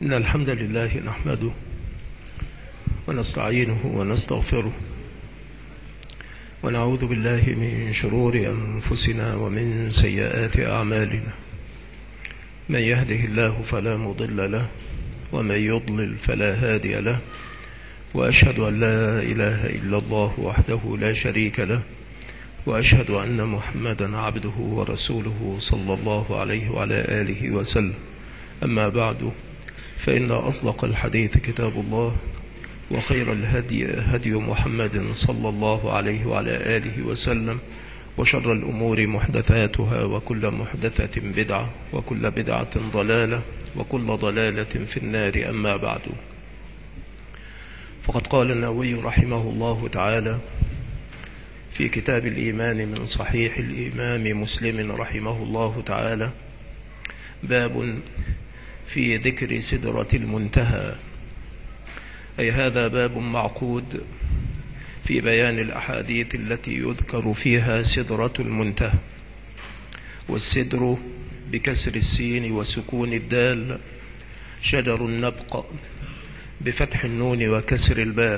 إن الحمد لله نحمده ونستعينه ونستغفره ونعوذ بالله من شرور أنفسنا ومن سيئات أعمالنا. من يهده الله فلا مضل له ومن يضلل فلا هادي له، وأشهد أن لا إله إلا الله وحده لا شريك له، وأشهد أن محمدا عبده ورسوله صلى الله عليه وعلى آله وسلم. أما بعد، فإن أصدق الحديث كتاب الله، وخير الهدي هدي محمد صلى الله عليه وعلى آله وسلم، وشر الأمور محدثاتها، وكل محدثة بدعة، وكل بدعة ضلالة، وكل ضلالة في النار. أما بعد، فقد قال النووي رحمه الله تعالى في كتاب الإيمان من صحيح الإمام مسلم رحمه الله تعالى: باب في ذكر سدرة المنتهى، أي هذا باب معقود في بيان الأحاديث التي يذكر فيها سدرة المنتهى. والسدر بكسر السين وسكون الدال شجر النبق بفتح النون وكسر الباء،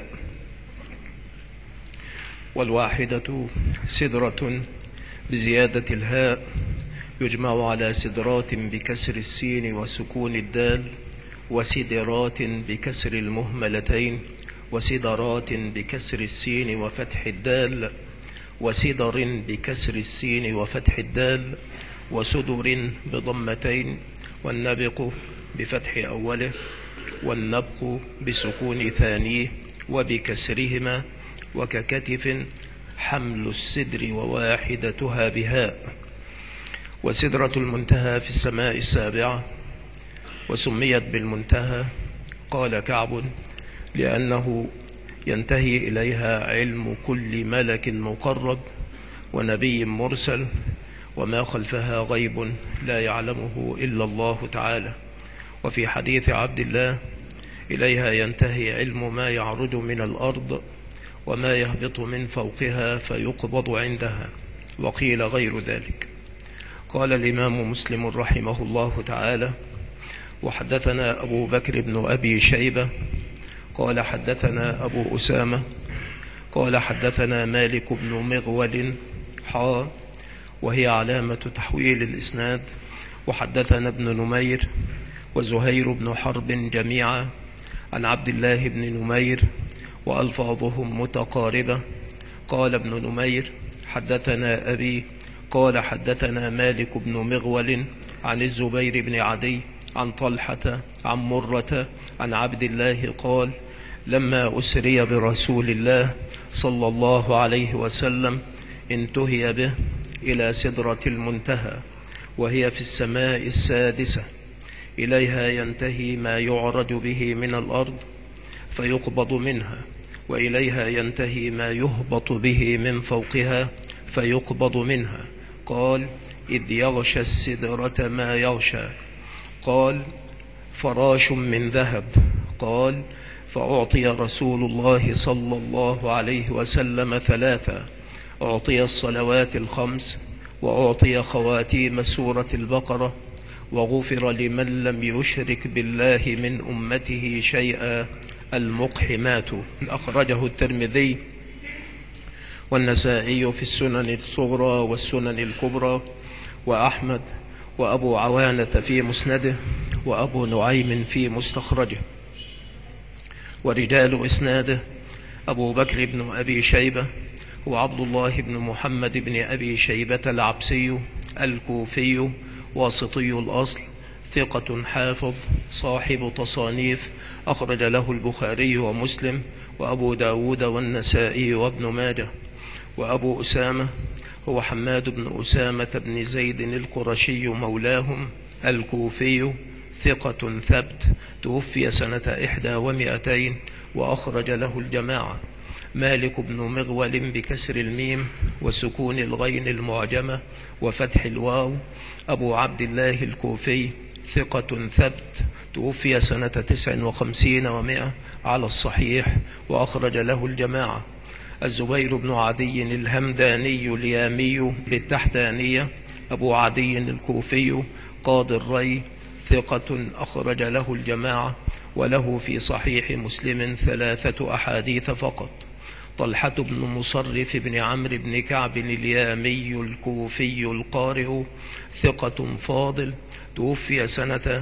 والواحدة سدرة بزيادة الهاء، يجمع على سدرات بكسر السين وسكون الدال، وسدرات بكسر المهملتين، وسدرات بكسر السين وفتح الدال، وسدر بكسر السين وفتح الدال، وسدر بضمتين، والنبق بفتح أوله، والنبق بسكون ثانيه وبكسرهما، وككتف حمل السدر وواحدتها بهاء. وسدرة المنتهى في السماء السابعة، وسميت بالمنتهى، قال كعب: لأنه ينتهي إليها علم كل ملك مقرب ونبي مرسل، وما خلفها غيب لا يعلمه إلا الله تعالى. وفي حديث عبد الله: إليها ينتهي علم ما يعرج من الأرض وما يهبط من فوقها فيقبض عندها. وقيل غير ذلك. قال الإمام مسلم رحمه الله تعالى: وحدثنا أبو بكر بن أبي شيبة قال حدثنا أبو أسامة قال حدثنا مالك بن مغول وهي علامة تحويل الإسناد. وحدثنا ابن نمير وزهير بن حرب جميعا عن عبد الله بن نمير، وألفاظهم متقاربة. قال ابن نمير: حدثنا أبي قال حدثنا مالك بن مغول عن الزبير بن عدي عن طلحة عن مرة عن عبد الله قال: لما أسري برسول الله صلى الله عليه وسلم انتهي به إلى سدرة المنتهى، وهي في السماء السادسة. إليها ينتهي ما يعرج به من الأرض فيقبض منها، وإليها ينتهي ما يهبط به من فوقها فيقبض منها. قال: إذ يغشى السدرة ما يغشى. قال: فراش من ذهب. قال: فأعطي رسول الله صلى الله عليه وسلم 3: أعطي الصلوات الخمس، وأعطي خواتيم سورة البقرة، وغفر لمن لم يشرك بالله من أمته شيئا المقحمات. أخرجه الترمذي والنسائي في السنن الصغرى والسنن الكبرى، وأحمد، وأبو عوانة في مسنده، وأبو نعيم في مستخرجه. ورجال إسناده: أبو بكر بن أبي شيبة وعبد الله بن محمد بن أبي شيبة العبسي الكوفي واسطي الأصل، ثقة حافظ صاحب تصانيف، أخرج له البخاري ومسلم وأبو داود والنسائي وابن ماجه. وأبو أسامة هو حماد بن أسامة بن زيد القرشي مولاهم الكوفي، ثقة ثبت، توفي سنة 100 وأخرج له الجماعة. مالك بن مغول بكسر الميم وسكون الغين المعجمة وفتح الواو، أبو عبد الله الكوفي، ثقة ثبت، توفي سنة 59 و100 على الصحيح، وأخرج له الجماعة. الزبير بن عدي الهمداني اليامي بالتحتانية، أبو عدي الكوفي، قاضي الري، ثقة أخرج له الجماعة، وله في صحيح مسلم 3 أحاديث فقط. طلحة بن مصرف بن عمرو بن كعب اليامي الكوفي القارئ، ثقة فاضل، توفي سنة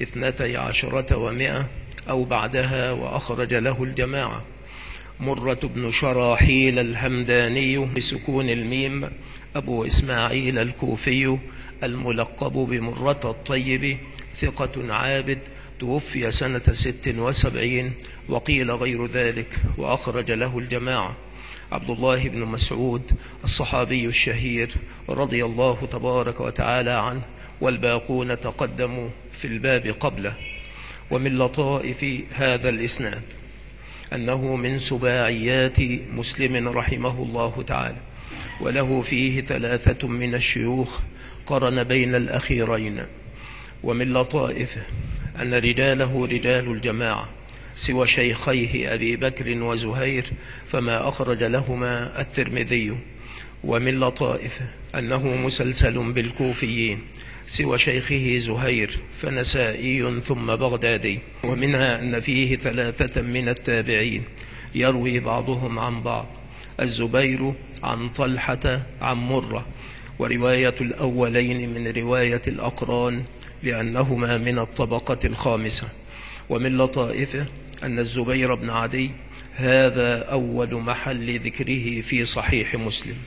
12 و100 أو بعدها، وأخرج له الجماعة. مرة بن شراحيل الهمداني بسكون الميم، أبو إسماعيل الكوفي الملقب بمرة الطيب، ثقة عابد، توفي سنة 76 وقيل غير ذلك، وأخرج له الجماعة. عبد الله بن مسعود الصحابي الشهير رضي الله تبارك وتعالى عنه، والباقون تقدموا في الباب قبله. ومن لطائف هذا الإسناد أنه من سباعيات مسلم رحمه الله تعالى، وله فيه 3 من الشيوخ قرن بين الأخيرين. ومن لطائفه أن رجاله رجال الجماعة سوى شيخيه أبي بكر وزهير، فما أخرج لهما الترمذي. ومن لطائفه أنه مسلسل بالكوفيين سوى شيخه زهير، فنسائي ثم بغدادي. ومنها أن فيه 3 من التابعين يروي بعضهم عن بعض، الزبير عن طلحة عن مرة، ورواية الأولين من رواية الأقران لأنهما من الطبقة الخامسة. ومن لطائفه أن الزبير بن عدي هذا أول محل ذكره في صحيح مسلم.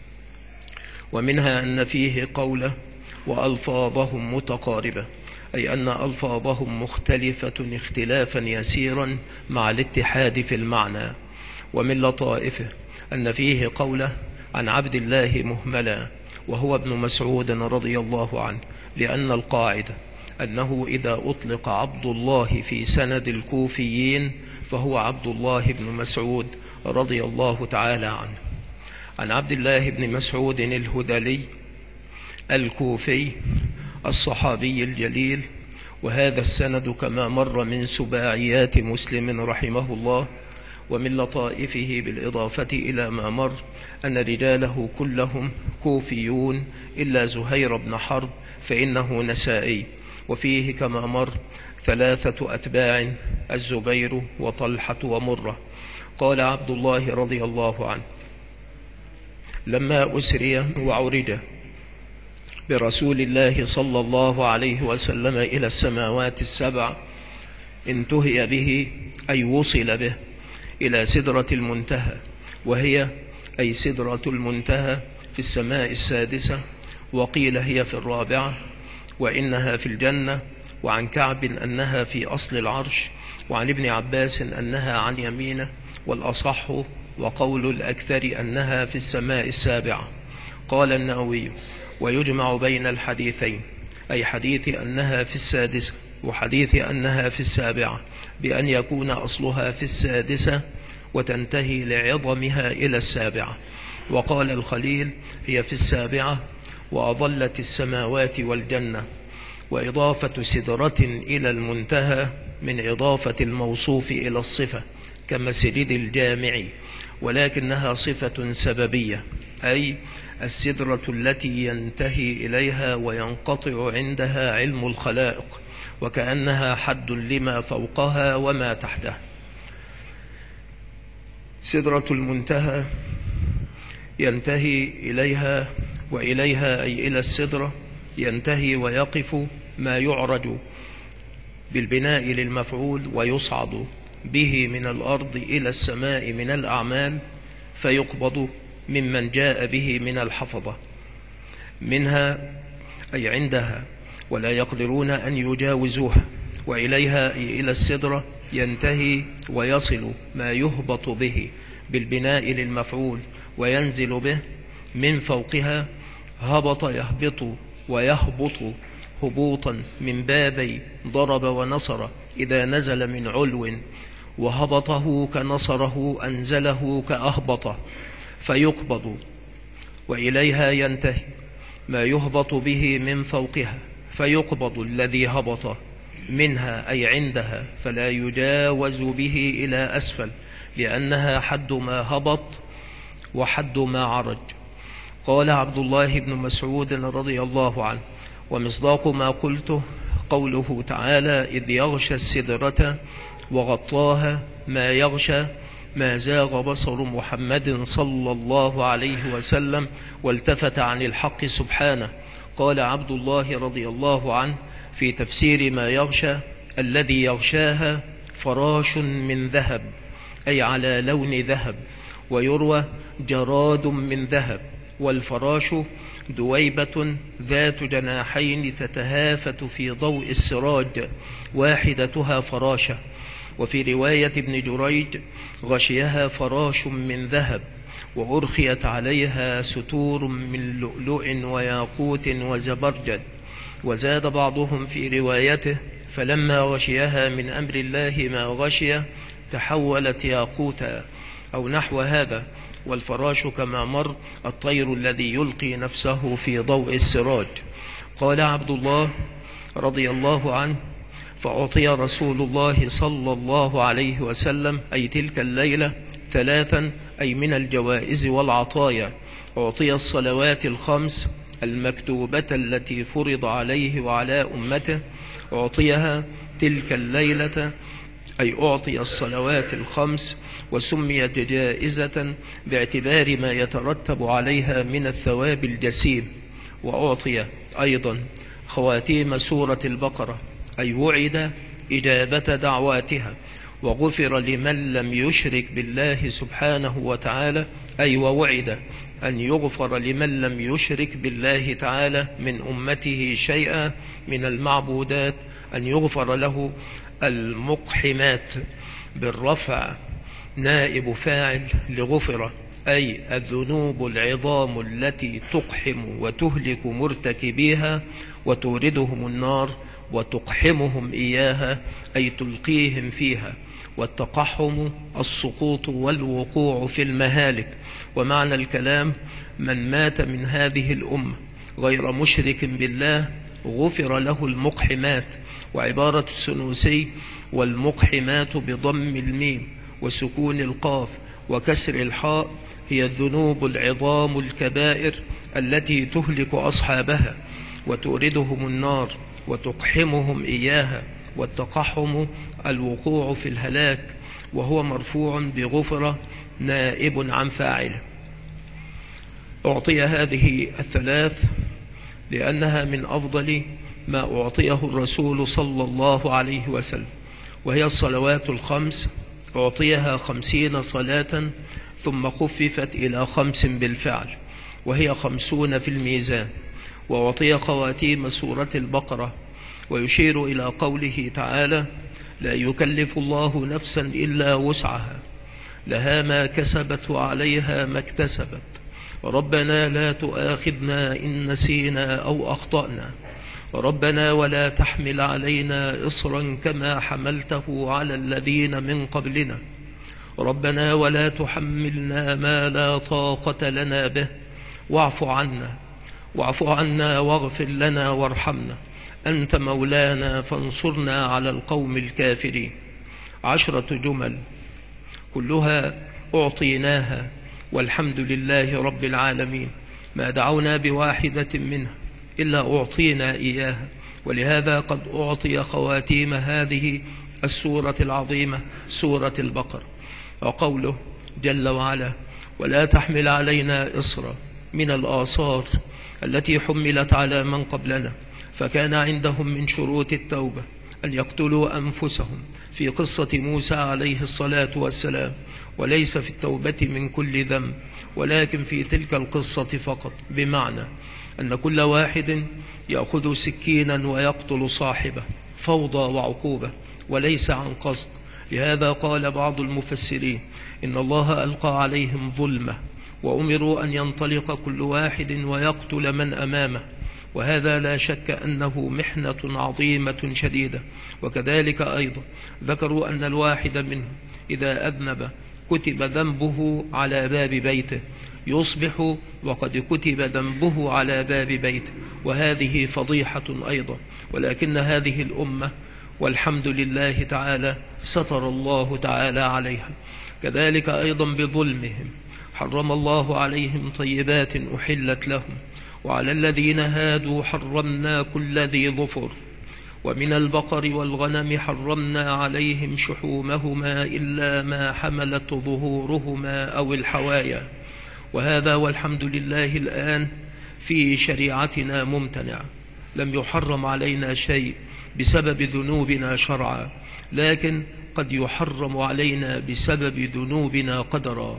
ومنها أن فيه قوله وألفاظهم متقاربة، أي أن ألفاظهم مختلفة اختلافا يسيرا مع الاتحاد في المعنى. ومن لطائفه أن فيه قوله عن عبد الله مهملا، وهو ابن مسعود رضي الله عنه، لأن القاعدة أنه إذا أطلق عبد الله في سند الكوفيين فهو عبد الله بن مسعود رضي الله تعالى عنه. عن عبد الله بن مسعود الهذلي الكوفي الصحابي الجليل، وهذا السند كما مر من سباعيات مسلم رحمه الله. ومن لطائفه بالإضافة إلى ما مر أن رجاله كلهم كوفيون إلا زهير بن حرب فإنه نسائي، وفيه كما مر 3 أتباع، الزبير وطلحة ومرة. قال عبد الله رضي الله عنه: لما أسري وعرج برسول الله صلى الله عليه وسلم إلى السماوات السبع، انتهي به أي وصل به إلى سدرة المنتهى، وهي أي سدرة المنتهى في السماء السادسة، وقيل هي في الرابعة، وإنها في الجنة. وعن كعب أنها في أصل العرش، وعن ابن عباس أنها عن يمينه، والأصح وقول الأكثر أنها في السماء السابعة. قال النووي: ويجمع بين الحديثين، أي حديث أنها في السادسة وحديث أنها في السابعة، بأن يكون أصلها في السادسة وتنتهي لعظمها إلى السابعة. وقال الخليل: هي في السابعة وأظلت السماوات والجنة. وإضافة سدرة إلى المنتهى من إضافة الموصوف إلى الصفة كمسجد الجامع، ولكنها صفة سببية، أي السدرة التي ينتهي إليها وينقطع عندها علم الخلائق، وكأنها حد لما فوقها وما تحتها. سدرة المنتهى ينتهي إليها، وإليها أي إلى السدرة ينتهي ويقف ما يعرج بالبناء للمفعول ويصعد به من الأرض إلى السماء من الأعمال، فيقبض ممن جاء به من الحفظة منها أي عندها، ولا يقدرون أن يجاوزوها. وإليها أي إلى السدرة ينتهي ويصل ما يهبط به بالبناء للمفعول وينزل به من فوقها. هبط يهبط ويهبط هبوطا من بابي ضرب ونصر إذا نزل من علو، وهبطه كنصره أنزله كأهبط، فيقبض. وإليها ينتهي ما يهبط به من فوقها، فيقبض الذي هبط منها أي عندها، فلا يجاوز به إلى أسفل، لأنها حد ما هبط وحد ما عرج. قال عبد الله بن مسعود رضي الله عنه: ومصداق ما قلته وقوله تعالى إذ يغشى السدرة وغطاها ما يغشى ما زاغ بصر محمد صلى الله عليه وسلم والتفت عن الحق سبحانه. قال عبد الله رضي الله عنه في تفسير ما يغشى الذي يغشاها فراش من ذهب أي على لون ذهب، ويروى جراد من ذهب، والفراش دويبة ذات جناحين تتهافت في ضوء السراج واحدتها فراشة. وفي رواية ابن جريج غشيها فراش من ذهب وأرخيت عليها ستور من لؤلؤ وياقوت وزبرجد. وزاد بعضهم في روايته فلما غشيها من أمر الله ما غشي تحولت ياقوتا أو نحو هذا. والفراش كما مر الطير الذي يلقي نفسه في ضوء السراج. قال عبد الله رضي الله عنه فأعطي رسول الله صلى الله عليه وسلم أي تلك الليلة 3 أي من الجوائز والعطايا. أعطي الصلوات الخمس المكتوبة التي فرض عليه وعلى أمته، أعطيها تلك الليلة أي أعطي الصلوات الخمس، وسميت جائزة باعتبار ما يترتب عليها من الثواب الجسيم. وأعطي أيضا خواتيم سورة البقرة أي وعد إجابة دعواتها، وغفر لمن لم يشرك بالله سبحانه وتعالى أي ووعد أن يغفر لمن لم يشرك بالله تعالى من أمته شيئا من المعبودات، أن يغفر له المقحمات بالرفع نائب فاعل لغفر أي الذنوب العظام التي تقحم وتهلك مرتكبيها وتوردهم النار وتقحمهم إياها أي تلقيهم فيها. والتقحم السقوط والوقوع في المهالك. ومعنى الكلام من مات من هذه الأمة غير مشرك بالله غفر له المقحمات. وعبارة السنوسي والمقحمات بضم الميم وسكون القاف وكسر الحاء هي الذنوب العظام الكبائر التي تهلك أصحابها وتوردهم النار وتقحمهم إياها. والتقحم الوقوع في الهلاك، وهو مرفوع بغفرة نائب عن فاعله. أعطي هذه 3 لأنها من أفضل ما أعطيه الرسول صلى الله عليه وسلم، وهي الصلوات الخمس أعطيها 50 صلاة ثم خففت إلى 5 بالفعل، وهي 50 في الميزان. وأعطي خواتيم سورة البقرة، ويشير إلى قوله تعالى لا يكلف الله نفسا إلا وسعها لها ما كسبت وعليها ما اكتسبت ربنا لا تؤاخذنا إن نسينا أو أخطأنا ربنا ولا تحمل علينا إصرا كما حملته على الذين من قبلنا ربنا ولا تحملنا ما لا طاقة لنا به واعف عنا واغفر لنا وارحمنا أنت مولانا فانصرنا على القوم الكافرين. 10 جمل كلها أعطيناها والحمد لله رب العالمين، ما دعونا بواحدة منها إلا أعطينا إياها. ولهذا قد أعطي خواتيم هذه السورة العظيمة سورة البقرة. وقوله جل وعلا ولا تحمل علينا إصرا من الآثار التي حملت على من قبلنا، فكان عندهم من شروط التوبة أن يقتلوا أنفسهم في قصة موسى عليه الصلاة والسلام، وليس في التوبة من كل ذنب ولكن في تلك القصة فقط، بمعنى أن كل واحد يأخذ سكينا ويقتل صاحبه فوضى وعقوبة وليس عن قصد. لهذا قال بعض المفسرين إن الله ألقى عليهم ظلمة وأمروا أن ينطلق كل واحد ويقتل من أمامه، وهذا لا شك أنه محنة عظيمة شديدة. وكذلك أيضا ذكروا أن الواحد منهم إذا أذنب كتب ذنبه على باب بيته، يصبح وقد كتب ذنبه على باب بيته، وهذه فضيحة أيضا. ولكن هذه الأمة والحمد لله تعالى ستر الله تعالى عليها. كذلك أيضا بظلمهم حرم الله عليهم طيبات أحلت لهم، وعلى الذين هادوا حرمنا كل ذي ظفر، ومن البقر والغنم حرمنا عليهم شحومهما إلا ما حملت ظهورهما أو الحوايا. وهذا والحمد لله الآن في شريعتنا ممتنع، لم يحرم علينا شيء بسبب ذنوبنا شرعا، لكن قد يحرم علينا بسبب ذنوبنا قدرا.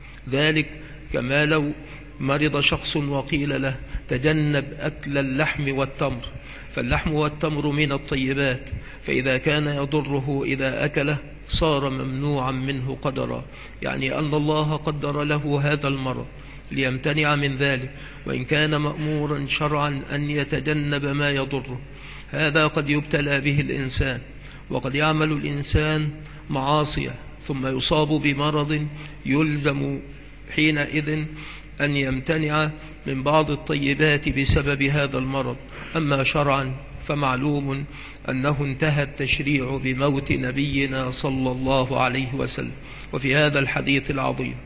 ذلك كما لو مرض شخص وقيل له تجنب أكل اللحم والتمر، فاللحم والتمر من الطيبات، فإذا كان يضره إذا أكله صار ممنوعا منه قدرا، يعني أن الله قدر له هذا المرض ليمتنع من ذلك، وإن كان مأمورا شرعا أن يتجنب ما يضره. هذا قد يبتلى به الإنسان، وقد يعمل الإنسان معاصية ثم يصاب بمرض يلزم حينئذ أن يمتنع من بعض الطيبات بسبب هذا المرض. أما شرعا فمعلوم أنه انتهى التشريع بموت نبينا صلى الله عليه وسلم. وفي هذا الحديث العظيم: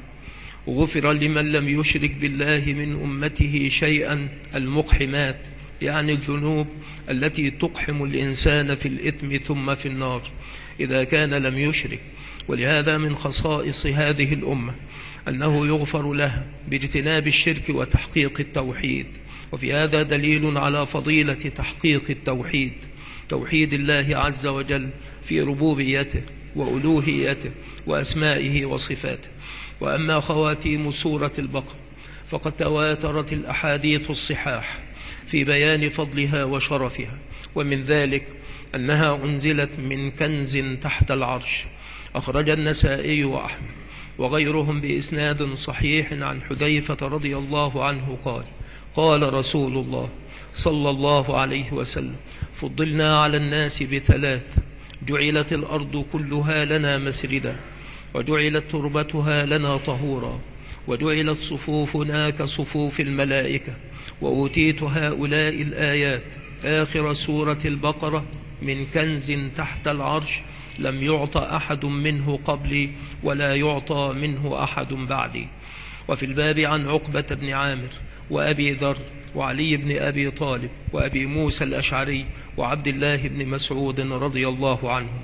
غفر لمن لم يشرك بالله من أمته شيئا المقحمات، يعني الذنوب التي تقحم الإنسان في الإثم ثم في النار إذا كان لم يشرك. ولهذا من خصائص هذه الأمة أنه يغفر لها باجتناب الشرك وتحقيق التوحيد. وفي هذا دليل على فضيلة تحقيق التوحيد، توحيد الله عز وجل في ربوبيته وألوهيته وأسمائه وصفاته. وأما خواتيم سورة البقرة فقد تواترت الأحاديث الصحاح في بيان فضلها وشرفها، ومن ذلك أنها أنزلت من كنز تحت العرش. أخرج النسائي وأحمد وغيرهم بإسناد صحيح عن حذيفة رضي الله عنه قال: قال رسول الله صلى الله عليه وسلم: فضلنا على الناس بثلاث: جعلت الأرض كلها لنا مسجدا، وجعلت تربتها لنا طهورا، وجعلت صفوفنا كصفوف الملائكة. وأوتيت هؤلاء الآيات آخر سورة البقرة من كنز تحت العرش لم يعط أحد منه قبلي ولا يعطى منه أحد بعدي. وفي الباب عن عقبة بن عامر وأبي ذر وعلي بن أبي طالب وأبي موسى الأشعري وعبد الله بن مسعود رضي الله عنهم.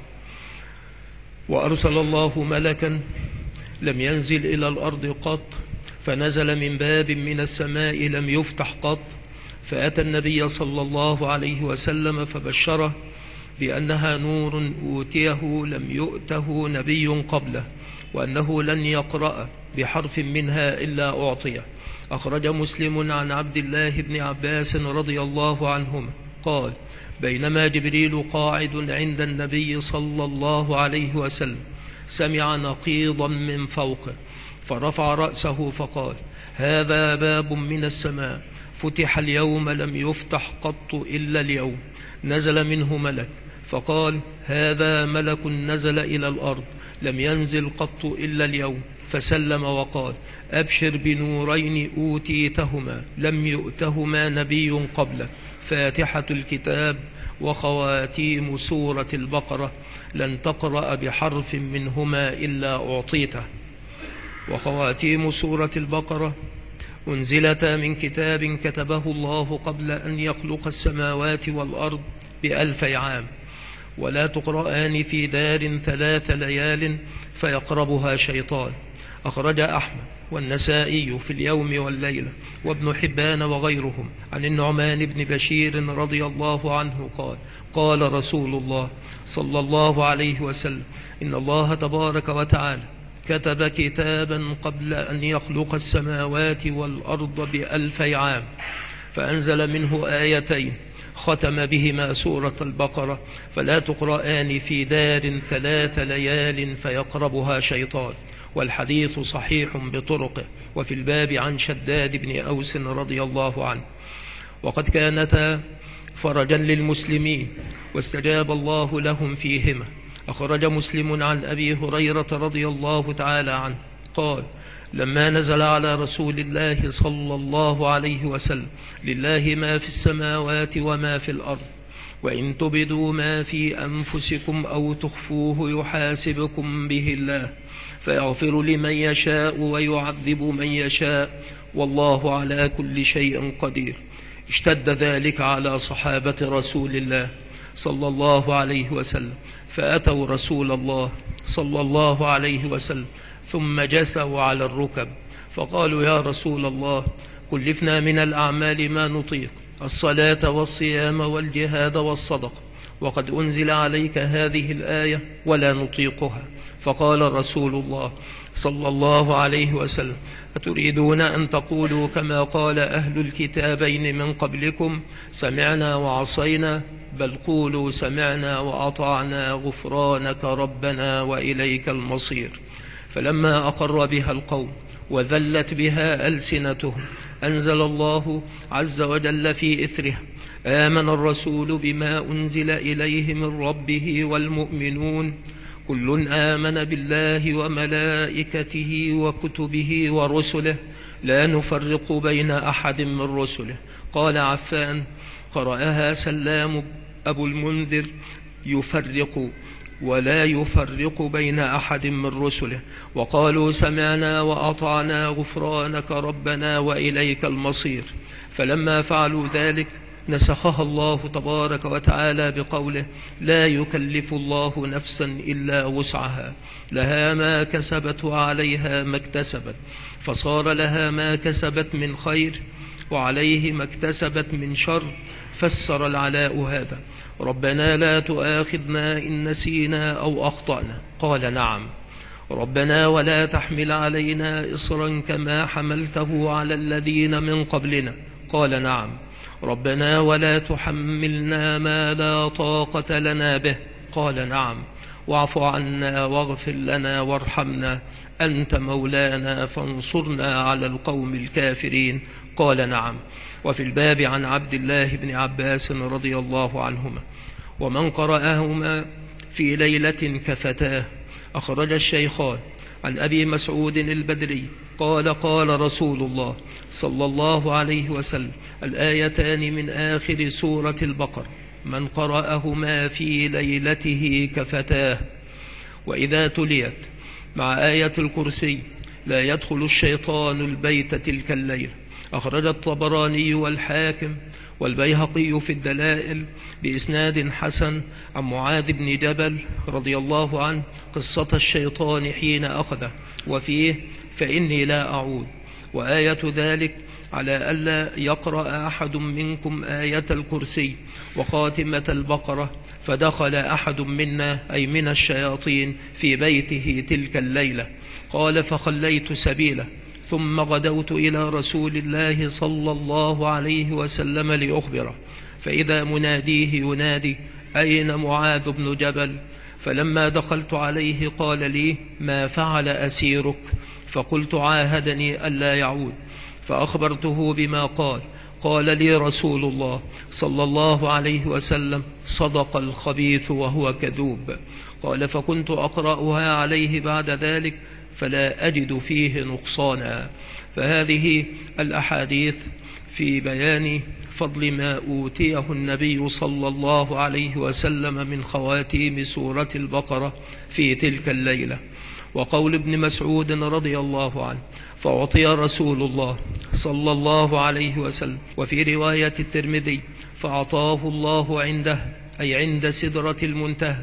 وأرسل الله ملكا لم ينزل إلى الأرض قط، فنزل من باب من السماء لم يفتح قط، فأتى النبي صلى الله عليه وسلم فبشره بأنها نور أوتيه لم يؤته نبي قبله، وأنه لن يقرأ بحرف منها إلا أعطيه. أخرج مسلم عن عبد الله بن عباس رضي الله عنهما قال: بينما جبريل قاعد عند النبي صلى الله عليه وسلم سمع نقيضا من فوقه، فرفع رأسه فقال: هذا باب من السماء فتح اليوم لم يفتح قط إلا اليوم. نزل منه ملك فقال: هذا ملك نزل إلى الأرض لم ينزل قط إلا اليوم، فسلم وقال: أبشر بنورين أوتيتهما لم يؤتهما نبي قبلك، فاتحة الكتاب وخواتيم سورة البقرة، لن تقرأ بحرف منهما إلا أعطيته. وخواتيم سورة البقرة أنزلتا من كتاب كتبه الله قبل أن يخلق السماوات والأرض ب1000 عام، ولا تقرآن في دار 3 ليال فيقربها شيطان. أخرج أحمد والنسائي في اليوم والليلة وابن حبان وغيرهم عن النعمان بن بشير رضي الله عنه قال: قال رسول الله صلى الله عليه وسلم: إن الله تبارك وتعالى كتب كتابا قبل أن يخلق السماوات والأرض ب1000 عام، فأنزل منه آيتين ختم بهما سورة البقرة: فلا تقرآن في دار 3 ليال فيقربها شيطان. والحديث صحيح بطرقه. وفي الباب عن شداد بن أوس رضي الله عنه. وقد كانتا فرجا للمسلمين واستجاب الله لهم فيهما. أخرج مسلم عن أبي هريرة رضي الله تعالى عنه قال: لما نزل على رسول الله صلى الله عليه وسلم: لله ما في السماوات وما في الأرض، وإن تبدوا ما في أنفسكم أو تخفوه يحاسبكم به الله، فيغفر لمن يشاء ويعذب من يشاء، والله على كل شيء قدير. اشتد ذلك على صحابة رسول الله صلى الله عليه وسلم، فأتوا رسول الله صلى الله عليه وسلم ثم جثوا على الركب فقالوا: يا رسول الله، كلفنا من الأعمال ما نطيق، الصلاة والصيام والجهاد والصدقة، وقد أنزل عليك هذه الآية ولا نطيقها. فقال رسول الله صلى الله عليه وسلم: أتريدون أن تقولوا كما قال أهل الكتابين من قبلكم: سمعنا وعصينا؟ بل قولوا: سمعنا وأطعنا غفرانك ربنا وإليك المصير. فلما أقر بها القوم وذلت بها ألسنتهم أنزل الله عز وجل في إثرها: آمن الرسول بما أنزل إليه من ربه والمؤمنون كل آمن بالله وملائكته وكتبه ورسله لا نفرق بين أحد من رسله. قال عفان: قرأها سلام أبو المنذر: يفرق ولا يفرق بين أحد من رسله. وقالوا: سمعنا وأطعنا غفرانك ربنا وإليك المصير. فلما فعلوا ذلك نسخها الله تبارك وتعالى بقوله: لا يكلف الله نفسا إلا وسعها، لها ما كسبت وعليها ما اكتسبت، فصار لها ما كسبت من خير وعليه ما اكتسبت من شر. فسر العلاء هذا: ربنا لا تؤاخذنا إن نسينا أو أخطأنا. قال: نعم. ربنا ولا تحمل علينا إصرا كما حملته على الذين من قبلنا. قال: نعم. ربنا ولا تحملنا ما لا طاقة لنا به. قال: نعم. واعف عنا واغفر لنا وارحمنا، أنت مولانا فانصرنا على القوم الكافرين. قال: نعم. وفي الباب عن عبد الله بن عباس رضي الله عنهما: ومن قرأهما في ليلة كفتاه. أخرج الشيخان عن أبي مسعود البدري قال: قال رسول الله صلى الله عليه وسلم: الآيتان من آخر سورة البقرة من قرأهما في ليلته كفتاه. وإذا تليت مع آية الكرسي لا يدخل الشيطان البيت تلك الليلة. أخرج الطبراني والحاكم والبيهقي في الدلائل بإسناد حسن عن معاذ بن جبل رضي الله عنه قصة الشيطان حين أخذه، وفيه: فإني لا أعود. وآية ذلك على ألا يقرأ أحد منكم آية الكرسي وخاتمة البقرة فدخل أحد منا أي من الشياطين في بيته تلك الليلة. قال: فخليت سبيله ثم غدوت إلى رسول الله صلى الله عليه وسلم لأخبره، فإذا مناديه ينادي: أين معاذ بن جبل؟ فلما دخلت عليه قال لي: ما فعل أسيرك؟ فقلت: عاهدني ألا يعود. فأخبرته بما قال. قال لي رسول الله صلى الله عليه وسلم: صدق الخبيث وهو كذوب. قال: فكنت أقرأها عليه بعد ذلك فلا أجد فيه نقصانا. فهذه الأحاديث في بيان فضل ما أوتيه النبي صلى الله عليه وسلم من خواتيم سورة البقرة في تلك الليلة. وقول ابن مسعود رضي الله عنه: فأعطي رسول الله صلى الله عليه وسلم. وفي رواية الترمذي: فأعطاه الله عنده أي عند سدرة المنتهى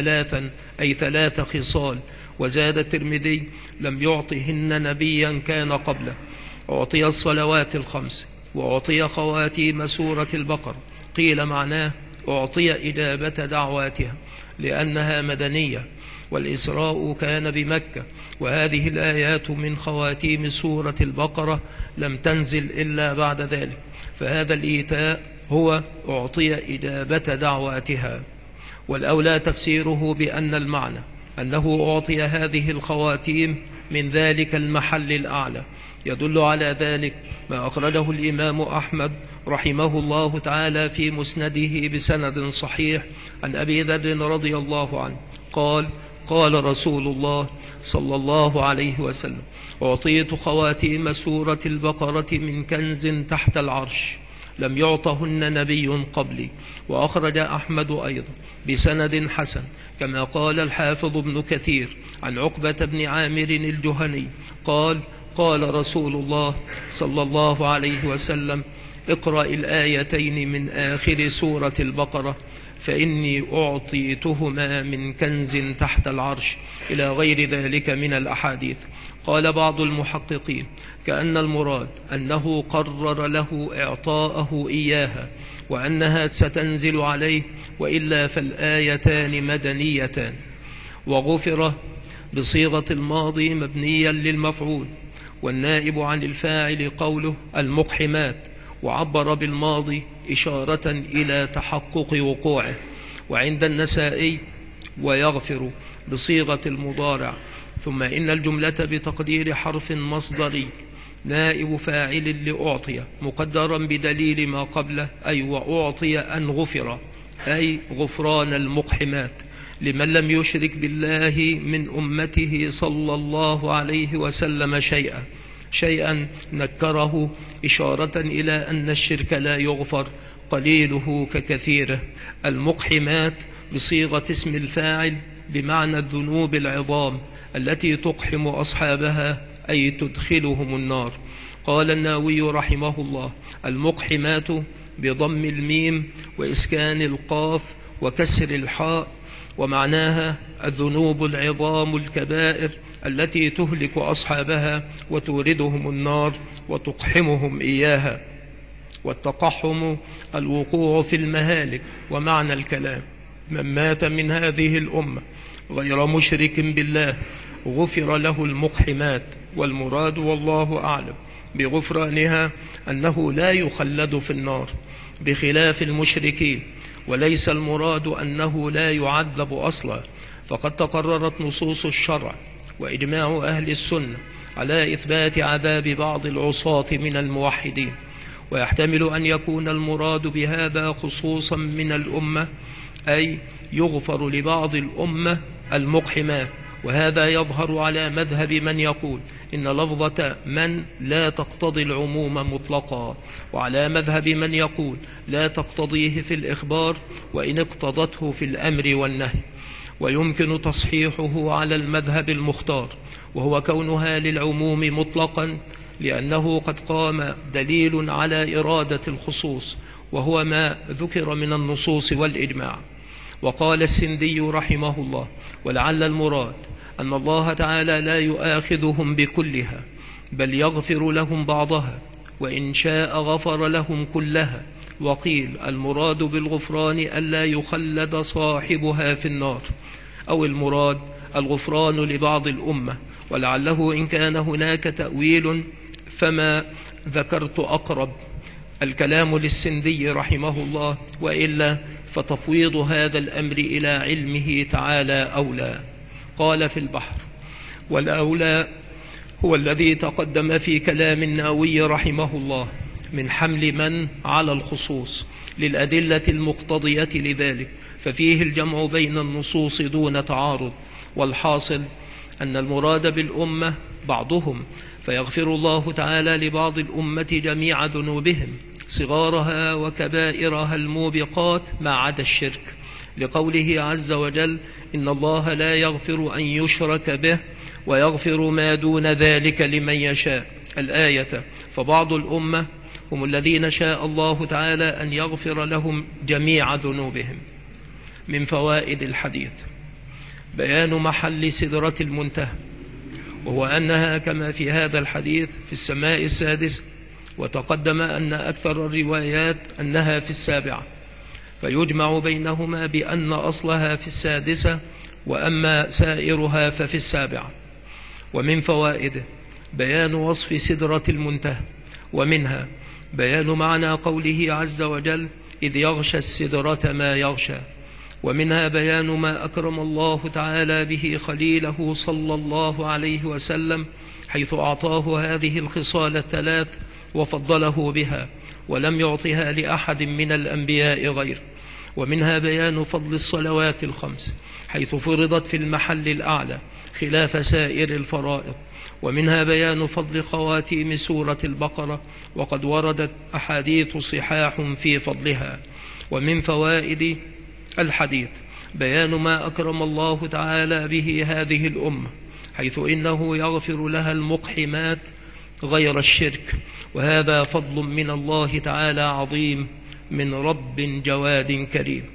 3 أي 3 خصال. وزاد الترمذي: لم يعطهن نبيا كان قبله. أعطي الصلوات ال5 وأعطي خواتيم سورة البقرة. قيل معناه: أعطي إجابة دعواتها لأنها مدنية، والإسراء كان بمكة، وهذه الآيات من خواتيم سورة البقرة لم تنزل إلا بعد ذلك، فهذا الإيتاء هو أعطي إجابة دعواتها. والأولى تفسيره بأن المعنى أنه أعطي هذه الخواتيم من ذلك المحل الأعلى. يدل على ذلك ما أخرجه الإمام أحمد رحمه الله تعالى في مسنده بسند صحيح عن أبي ذر رضي الله عنه قال: قال رسول الله صلى الله عليه وسلم: أعطيت خواتيم سورة البقرة من كنز تحت العرش لم يعطهن نبي قبلي. وأخرج أحمد أيضا بسند حسن كما قال الحافظ ابن كثير عن عقبة بن عامر الجهني قال: قال رسول الله صلى الله عليه وسلم: اقرأ الآيتين من آخر سورة البقرة فإني أعطيتهما من كنز تحت العرش، إلى غير ذلك من الأحاديث. قال بعض المحققين: كأن المراد أنه قرر له إعطاءه إياها وأنها ستنزل عليه، وإلا فالآيتان مدنيتان. وغفر بصيغة الماضي مبنيا للمفعول، والنائب عن الفاعل قوله المقحمات، وعبر بالماضي إشارة إلى تحقق وقوعه. وعند النسائي ويغفر بصيغة المضارع، ثم إن الجملة بتقدير حرف مصدري نائب فاعل لأعطي مقدرا بدليل ما قبله، أي وأعطي أن غفر، أي غفران المقحمات لمن لم يشرك بالله من أمته صلى الله عليه وسلم شيئا نكره، إشارة إلى أن الشرك لا يغفر قليله ككثيره. المقحمات بصيغة اسم الفاعل بمعنى الذنوب العظام التي تقحم أصحابها، أي تدخلهم النار. قال النووي رحمه الله: المقحمات بضم الميم وإسكان القاف وكسر الحاء، ومعناها الذنوب العظام الكبائر التي تهلك أصحابها وتوردهم النار وتقحمهم إياها. والتقحم الوقوع في المهالك. ومعنى الكلام: من مات من هذه الأمة غير مشرك بالله غفر له المقحمات. والمراد والله أعلم بغفرانها أنه لا يخلد في النار بخلاف المشركين، وليس المراد أنه لا يعذب أصلا، فقد تقررت نصوص الشرع وإجماع أهل السنة على إثبات عذاب بعض العصاة من الموحدين. ويحتمل أن يكون المراد بهذا خصوصا من الأمة، أي يغفر لبعض الأمة المقحمات، وهذا يظهر على مذهب من يقول إن لفظة من لا تقتضي العموم مطلقا، وعلى مذهب من يقول لا تقتضيه في الإخبار وإن اقتضته في الأمر والنهي. ويمكن تصحيحه على المذهب المختار، وهو كونها للعموم مطلقا، لأنه قد قام دليل على إرادة الخصوص، وهو ما ذكر من النصوص والإجماع. وقال السندي رحمه الله: ولعل المراد أن الله تعالى لا يؤاخذهم بكلها، بل يغفر لهم بعضها، وإن شاء غفر لهم كلها. وقيل المراد بالغفران ألا يخلد صاحبها في النار، أو المراد الغفران لبعض الأمة، ولعله إن كان هناك تأويل فما ذكرت أقرب. الكلام للسندي رحمه الله، وإلا فتفويض هذا الأمر إلى علمه تعالى أولى. قال في البحر: والأولى هو الذي تقدم في كلام النووي رحمه الله من حمل من على الخصوص للأدلة المقتضية لذلك، ففيه الجمع بين النصوص دون تعارض. والحاصل أن المراد بالأمة بعضهم، فيغفر الله تعالى لبعض الأمة جميع ذنوبهم صغارها وكبائرها الموبقات ما عدا الشرك، لقوله عز وجل: إن الله لا يغفر أن يشرك به ويغفر ما دون ذلك لمن يشاء، الآية. فبعض الأمة هم الذين شاء الله تعالى أن يغفر لهم جميع ذنوبهم. من فوائد الحديث بيان محل سدرة المنتهى، وهو أنها كما في هذا الحديث في السماء السادسة، وتقدم أن أكثر الروايات أنها في السابعة، فيجمع بينهما بأن أصلها في السادسة، وأما سائرها ففي السابعة. ومن فوائده بيان وصف سدرة المنتهى، ومنها بيان معنى قوله عز وجل: إذ يغشى السدرة ما يغشى. ومنها بيان ما أكرم الله تعالى به خليله صلى الله عليه وسلم، حيث أعطاه هذه الخصال الثلاث وفضله بها، ولم يعطها لأحد من الأنبياء غيره. ومنها بيان فضل الصلوات الخمس، حيث فرضت في المحل الأعلى خلاف سائر الفرائض. ومنها بيان فضل خواتيم سورة البقرة، وقد وردت أحاديث صحاح في فضلها. ومن فوائد الحديث بيان ما أكرم الله تعالى به هذه الأمة، حيث إنه يغفر لها المقحمات غير الشرك، وهذا فضل من الله تعالى عظيم من رب جواد كريم.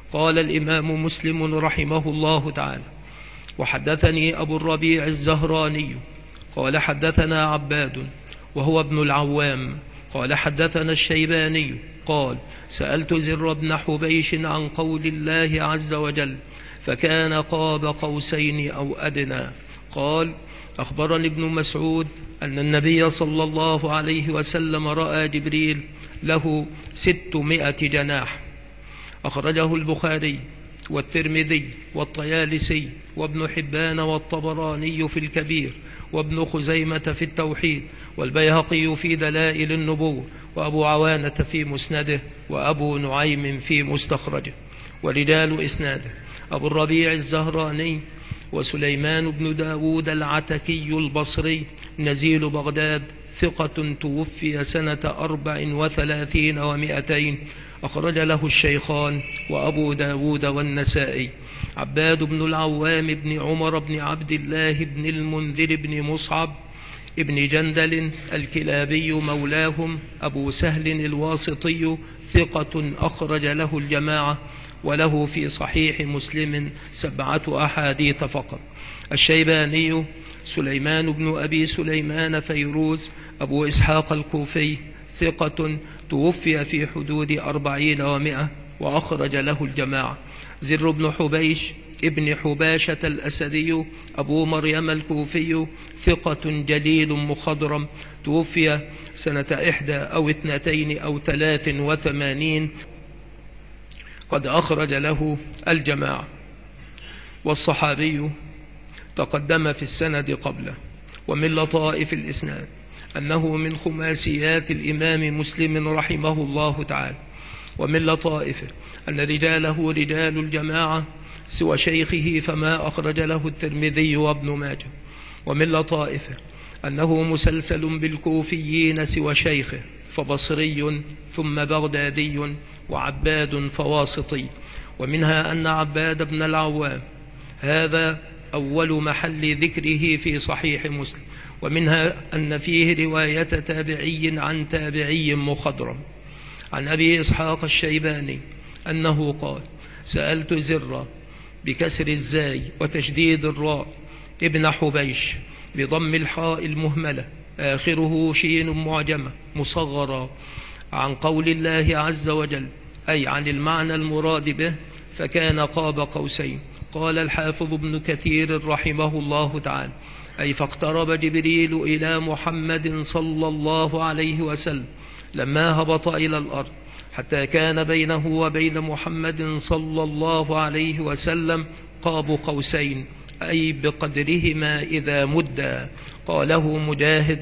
قال الإمام مسلم رحمه الله تعالى: وحدثني أبو الربيع الزهراني قال حدثنا عباد وهو ابن العوام قال حدثنا الشيباني قال: سألت زر بن حبيش عن قول الله عز وجل: فكان قاب قوسين أو أدنى. قال: أخبرني ابن مسعود أن النبي صلى الله عليه وسلم رأى جبريل له 600 جناح. أخرجه البخاري والترمذي والطيالسي وابن حبان والطبراني في الكبير وابن خزيمة في التوحيد والبيهقي في دلائل النبوة وأبو عوانة في مسنده وأبو نعيم في مستخرجه. ورجال إسناده: أبو الربيع الزهراني وسليمان بن داود العتكي البصري نزيل بغداد، ثقة، توفي سنة 34 و200، أخرج له الشيخان وأبو داود والنسائي. عباد بن العوام بن عمر بن عبد الله بن المنذر بن مصعب ابن جندل الكلابي مولاهم أبو سهل الواسطي، ثقة، أخرج له الجماعة، وله في صحيح مسلم 7 أحاديث فقط. الشيباني سليمان بن أبي سليمان فيروز أبو إسحاق الكوفي، ثقة، توفي في حدود 40 و100، وأخرج له الجماعة. زر بن حبيش ابن حباشة الأسدي أبو مريم الكوفي، ثقة، جليل، مخضرم، توفي سنة 1 أو 2 أو 83، قد أخرج له الجماعة. والصحابي تقدم في السند قبله. ومن لطائف الإسناد أنه من خماسيات الإمام مسلم رحمه الله تعالى. ومن لطائفه أن رجاله رجال الجماعة سوى شيخه، فما أخرج له الترمذي وابن ماجه. ومن لطائفه أنه مسلسل بالكوفيين سوى شيخه، فبصري ثم بغدادي وعباد فواسطي. ومنها أن عباد بن العوام هذا أول محل ذكره في صحيح مسلم. ومنها أن فيه رواية تابعي عن تابعي مخضرم. عن أبي إسحاق الشيباني أنه قال: سألت زر بكسر الزاي وتشديد الراء ابن حبيش بضم الحاء المهملة آخره شين معجمة مصغرة عن قول الله عز وجل، أي عن المعنى المراد به: فكان قاب قوسين. قال الحافظ ابن كثير رحمه الله تعالى: أي فاقترب جبريل إلى محمد صلى الله عليه وسلم لما هبط إلى الأرض، حتى كان بينه وبين محمد صلى الله عليه وسلم قاب قوسين، أي بقدرهما إذا مدا. قاله مجاهد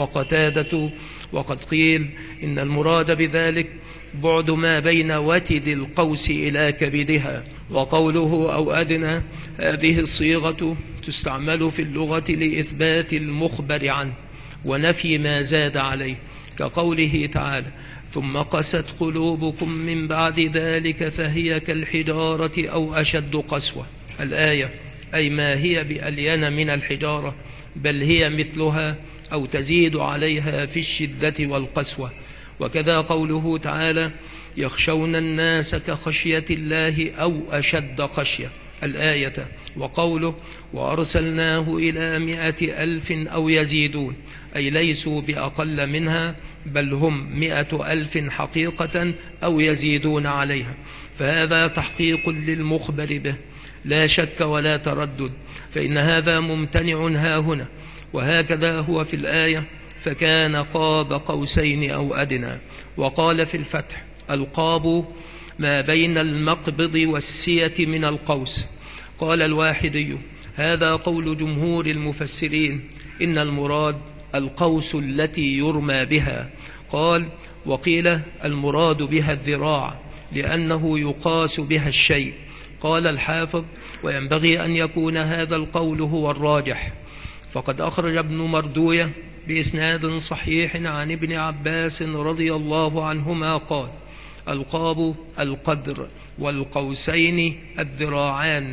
وقتادة. وقد قيل إن المراد بذلك بعد ما بين وتد القوس إلى كبدها. وقوله أو أدنى، هذه الصيغة تستعمل في اللغة لإثبات المخبر عنه ونفي ما زاد عليه، كقوله تعالى: ثم قست قلوبكم من بعد ذلك فهي كالحجارة أو أشد قسوة. الآية: أي ما هي بألين من الحجارة، بل هي مثلها أو تزيد عليها في الشدة والقسوة. وكذا قوله تعالى: يخشون الناس كخشية الله أو أشد خشية. الآية. وقوله: وأرسلناه إلى 100,000 أو يزيدون، أي ليسوا بأقل منها، بل هم 100,000 حقيقة أو يزيدون عليها. فهذا تحقيق للمخبر به لا شك ولا تردد، فإن هذا ممتنع هاهنا. وهكذا هو في الآية: فكان قاب قوسين أو أدنى. وقال في الفتح: القاب ما بين المقبض والسية من القوس. قال الواحدي: هذا قول جمهور المفسرين، إن المراد القوس التي يرمى بها. قال: وقيل المراد بها الذراع، لأنه يقاس بها الشيء. قال الحافظ: وينبغي أن يكون هذا القول هو الراجح، فقد أخرج ابن مردوية بإسناد صحيح عن ابن عباس رضي الله عنهما قال: القاب القدر، والقوسين الذراعان.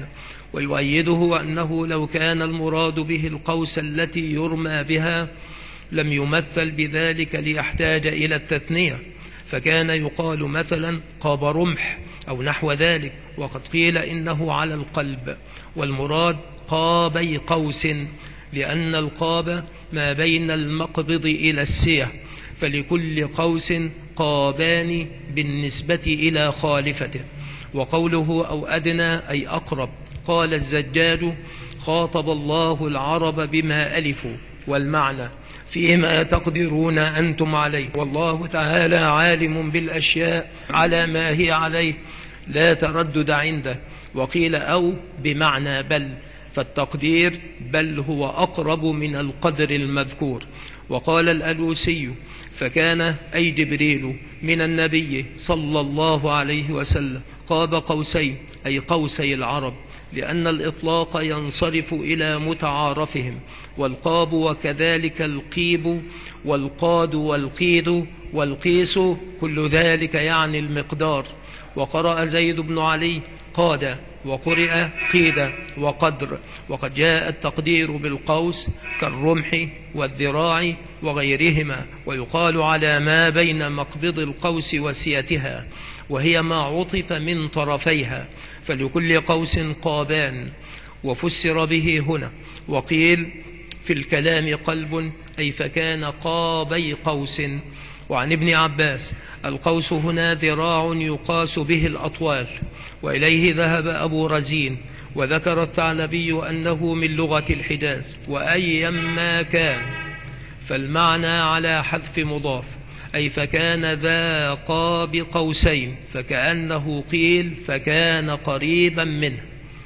ويؤيده أنه لو كان المراد به القوس التي يرمى بها لم يمثل بذلك ليحتاج إلى التثنية، فكان يقال مثلا قاب رمح أو نحو ذلك، وقد قيل إنه على القلب، والمراد قابي قوس، لأن القاب ما بين المقبض إلى السية، فلكل قوس قابان بالنسبة إلى خالفته. وقوله أو أدنى أي أقرب. قال الزجاج خاطب الله العرب بما ألفوا، والمعنى فيما تقدرون أنتم عليه، والله تعالى عالم بالأشياء على ما هي عليه لا تردد عنده. وقيل أو بمعنى بل، فالتقدير بل هو أقرب من القدر المذكور. وقال الألوسي فكان أي جبريل من النبي صلى الله عليه وسلم قاب قوسين أي قوسي العرب، لأن الإطلاق ينصرف إلى متعارفهم، والقاب وكذلك القيب والقاد والقيد والقيس كل ذلك يعني المقدار. وقرأ زيد بن علي قاد، وقرئ قيد وقدر. وقد جاء التقدير بالقوس كالرمح والذراع وغيرهما، ويقال على ما بين مقبض القوس وسيتها، وهي ما عطف من طرفيها، فلكل قوس قابان. وفسر به هنا. وقيل في الكلام قلب أي فكان قابي قوس. وعن ابن عباس القوس هنا ذراع يقاس به الأطوال، وإليه ذهب أبو رزين. وذكر الثعلبي أنه من لغة الحجاز، وأيما كان فالمعنى على حذف مضاف، أي فكان ذا قاب قوسين، فكأنه قيل فكان قريبا منه.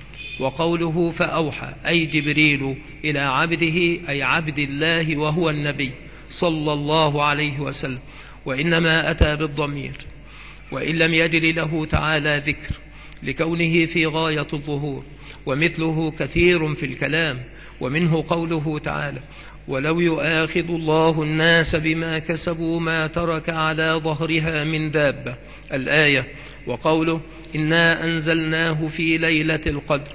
وقوله فأوحى أي جبريل إلى عبده أي عبد الله وهو النبي صلى الله عليه وسلم، وإنما أتى بالضمير وإن لم يجر له تعالى ذكر لكونه في غاية الظهور، ومثله كثير في الكلام. ومنه قوله تعالى ولو يؤاخذ الله الناس بما كسبوا ما ترك على ظهرها من دابة الآية. وقوله إنا أنزلناه في ليلة القدر،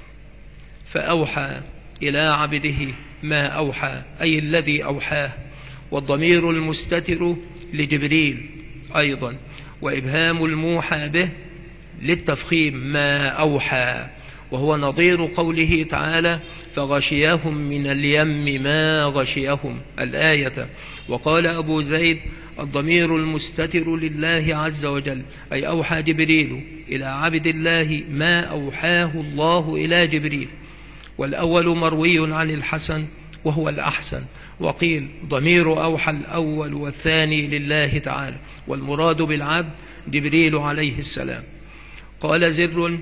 فأوحى إلى عبده ما أوحى أي الذي أوحاه. والضمير المستتر لجبريل أيضا، وإبهام الموحى به للتفخيم ما أوحى، وهو نظير قوله تعالى فغشيهم من اليم ما غشيهم الآية. وقال أبو زيد الضمير المستتر لله عز وجل، أي أوحى جبريل إلى عبد الله ما أوحاه الله إلى جبريل. والأول مروي عن الحسن وهو الأحسن. وقيل ضمير أوحى الأول والثاني لله تعالى، والمراد بالعبد جبريل عليه السلام. قال زر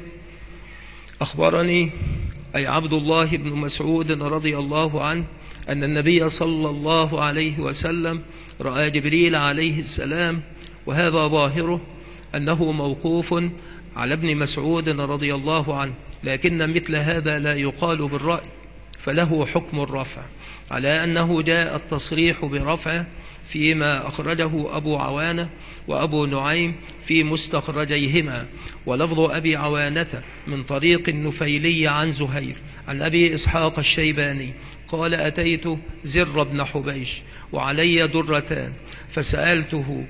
أخبرني أي عبد الله بن مسعود رضي الله عنه أن النبي صلى الله عليه وسلم رأى جبريل عليه السلام، وهذا ظاهره أنه موقوف على ابن مسعود رضي الله عنه، لكن مثل هذا لا يقال بالرأي، فله حكم الرفع، على أنه جاء التصريح برفعه فيما أخرجه أبو عوانة وأبو نعيم في مستخرجيهما. ولفظ أبي عوانة من طريق النفيلي عن زهير عن أبي إسحاق الشيباني قال أتيت زر بن حبيش وعلي درتان، فسألته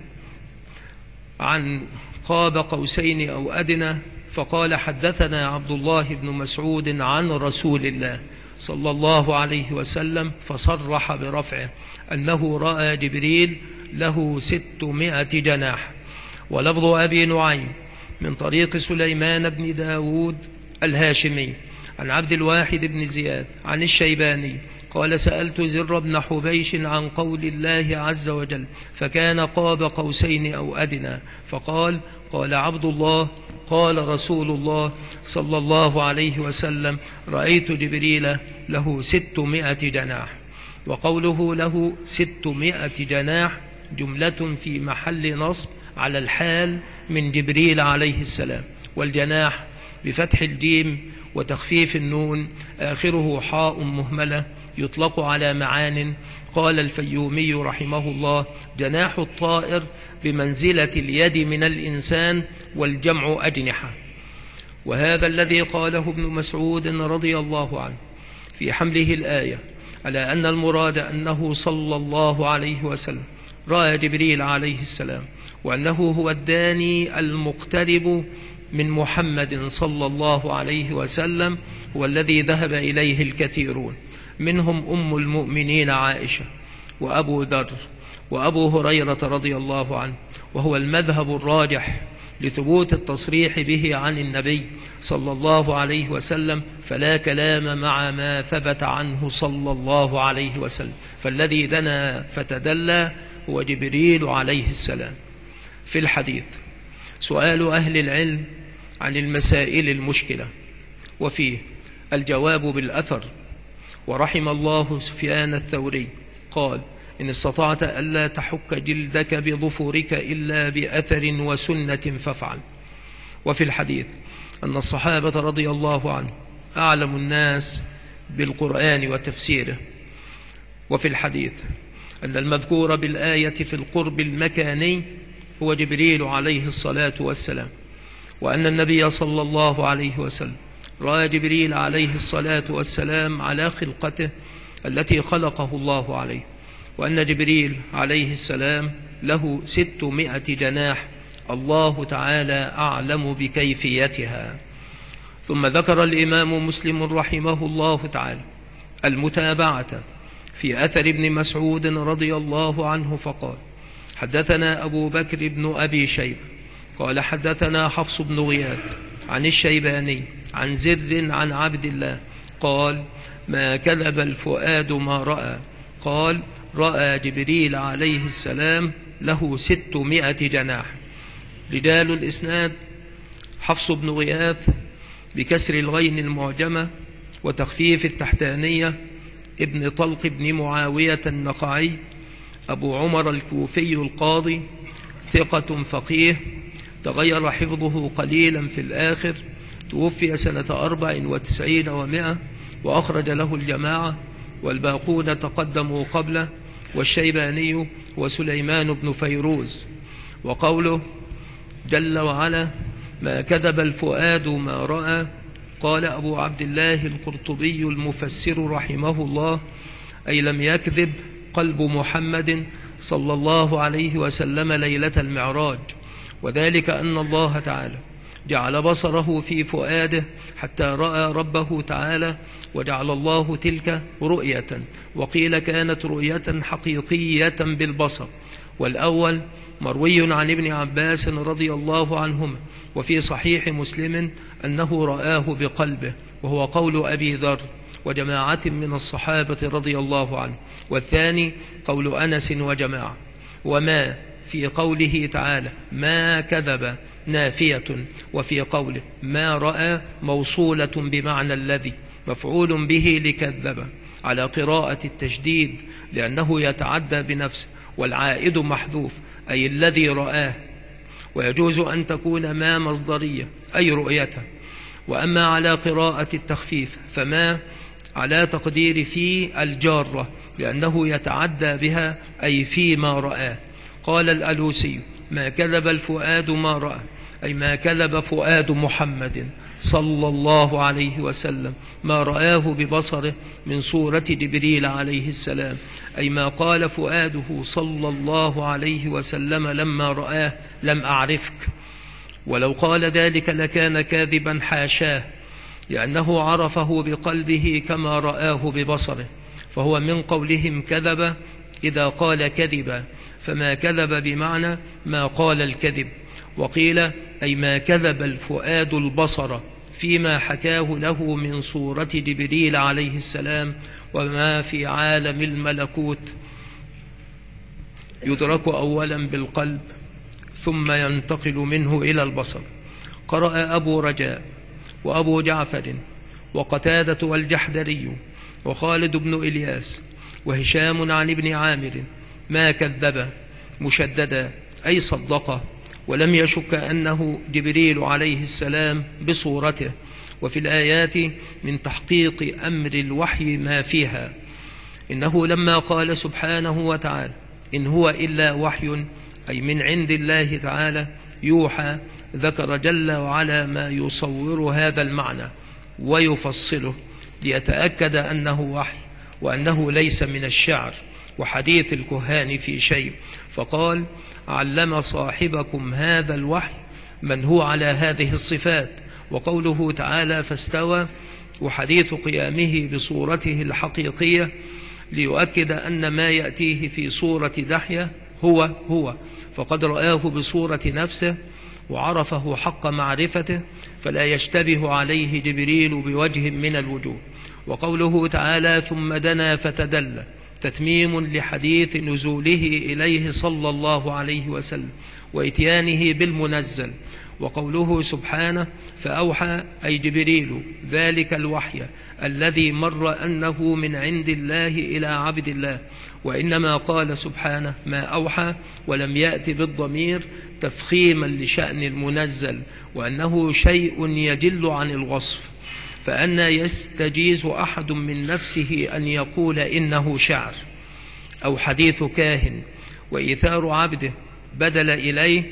عن قاب قوسين أو أدنى، فقال حدثنا عبد الله بن مسعود عن رسول الله صلى الله عليه وسلم، فصرح برفعه أنه رأى جبريل له 600 جناح. ولفظ أبي نعيم من طريق سليمان بن داود الهاشمي عن عبد الواحد بن زياد عن الشيباني قال سألت زر بن حبيش عن قول الله عز وجل فكان قاب قوسين أو أدنى، فقال قال عبد الله قال رسول الله صلى الله عليه وسلم رأيت جبريل له 600 جناح. وقوله له 600 جناح جملة في محل نصب على الحال من جبريل عليه السلام. والجناح بفتح الجيم وتخفيف النون آخره حاء مهملة يطلق على معان. قال الفيومي رحمه الله جناح الطائر بمنزلة اليد من الإنسان، والجمع أجنحة. وهذا الذي قاله ابن مسعود رضي الله عنه في حمله الآية على أن المراد أنه صلى الله عليه وسلم رأى جبريل عليه السلام، وأنه هو الداني المقترب من محمد صلى الله عليه وسلم، والذي ذهب إليه الكثيرون، منهم أم المؤمنين عائشة وأبو ذر وأبو هريرة رضي الله عنه، وهو المذهب الراجح لثبوت التصريح به عن النبي صلى الله عليه وسلم، فلا كلام مع ما ثبت عنه صلى الله عليه وسلم. فالذي دنا فتدلى هو جبريل عليه السلام. في الحديث سؤال أهل العلم عن المسائل المشكلة، وفيه الجواب بالأثر. ورحم الله سفيان الثوري قال: إن استطعت ألا تحك جلدك بظفرك إلا بأثر وسنة فافعل. وفي الحديث أن الصحابة رضي الله عنهم أعلم الناس بالقرآن وتفسيره. وفي الحديث أن المذكور بالآية في القرب المكاني هو جبريل عليه الصلاة والسلام، وأن النبي صلى الله عليه وسلم رأى جبريل عليه الصلاة والسلام على خلقته التي خلقه الله عليه، وأن جبريل عليه السلام له 600 جناح، الله تعالى أعلم بكيفيتها. ثم ذكر الإمام مسلم رحمه الله تعالى المتابعة في أثر ابن مسعود رضي الله عنه فقال: حدثنا أبو بكر بن أبي شيبة قال حدثنا حفص بن غياث عن الشيباني عن زر عن عبد الله قال: ما كذب الفؤاد ما رأى. قال: رأى جبريل عليه السلام له 600 جناح. رجال الإسناد: حفص بن غياث بكسر الغين المعجمة وتخفيف التحتانية، ابن طلق بن معاوية النخعي، أبو عمر الكوفي القاضي، ثقة فقيه، تغير حفظه قليلا في الآخر، توفي سنة 94 و100، وأخرج له الجماعة، والباقون تقدموا قبله، والشيباني وسليمان بن فيروز. وقوله جل وعلا: ما كذب الفؤاد ما رأى. قال أبو عبد الله القرطبي المفسر رحمه الله: أي لم يكذب قلب محمد صلى الله عليه وسلم ليلة المعراج، وذلك أن الله تعالى جعل بصره في فؤاده حتى رأى ربه تعالى، وجعل الله تلك رؤية، وقيل كانت رؤية حقيقية بالبصر. والأول مروي عن ابن عباس رضي الله عنهما، وفي صحيح مسلم أنه رآه بقلبه، وهو قول أبي ذر وجماعة من الصحابة رضي الله عنه. والثاني قول أنس وجماعة. وما في قوله تعالى ما كذب نافية، وفي قوله ما رأى موصولة بمعنى الذي، مفعول به لكذب على قراءة التشديد لأنه يتعدى بنفسه، والعائد محذوف أي الذي رآه. ويجوز أن تكون ما مصدرية أي رؤيته. وأما على قراءة التخفيف فما على تقدير في الجارة لأنه يتعدى بها أي فيما رآه. قال الألوسي: ما كذب الفؤاد ما رأى، أي ما كذب فؤاد محمد صلى الله عليه وسلم ما رآه ببصره من صورة جبريل عليه السلام، أي ما قال فؤاده صلى الله عليه وسلم لما رآه لم أعرفك. ولو قال ذلك لكان كاذبا حاشاه، لأنه عرفه بقلبه كما رآه ببصره، فهو من قولهم كذب إذا قال كذبا، فما كذب بمعنى ما قال الكذب. وقيل أي ما كذب الفؤاد البصر فيما حكاه له من صورة جبريل عليه السلام. وما في عالم الملكوت يدرك أولا بالقلب ثم ينتقل منه إلى البصر. قرأ أبو رجاء وأبو جعفر وقتادة والجحدري وخالد بن إلياس وهشام عن ابن عامر ما كذب مشددا أي صدقه، ولم يشك أنه جبريل عليه السلام بصورته. وفي الآيات من تحقيق أمر الوحي ما فيها. إنه لما قال سبحانه وتعالى إن هو إلا وحي، أي من عند الله تعالى يوحى، ذكر جل وعلا ما يصور هذا المعنى ويفصله ليتأكد أنه وحي، وأنه ليس من الشعر، وحديث الكهان في شيء، فقال: علم صاحبكم هذا الوحي من هو على هذه الصفات. وقوله تعالى: فاستوى، وحديث قيامه بصورته الحقيقية ليؤكد أن ما يأتيه في صورة دحية هو فقد رآه بصورة نفسه وعرفه حق معرفته، فلا يشتبه عليه جبريل بوجه من الوجوه. وقوله تعالى: ثم دنا فتدلى، تتميم لحديث نزوله إليه صلى الله عليه وسلم وإتيانه بالمنزل. وقوله سبحانه: فأوحى، أي جبريل، ذلك الوحي الذي مر أنه من عند الله إلى عبد الله. وإنما قال سبحانه ما أوحى ولم يأت بالضمير تفخيما لشأن المنزل، وأنه شيء يجل عن الوصف. فأنا يستجيز أحد من نفسه أن يقول إنه شعر أو حديث كاهن، وإيثار عبده بدل إليه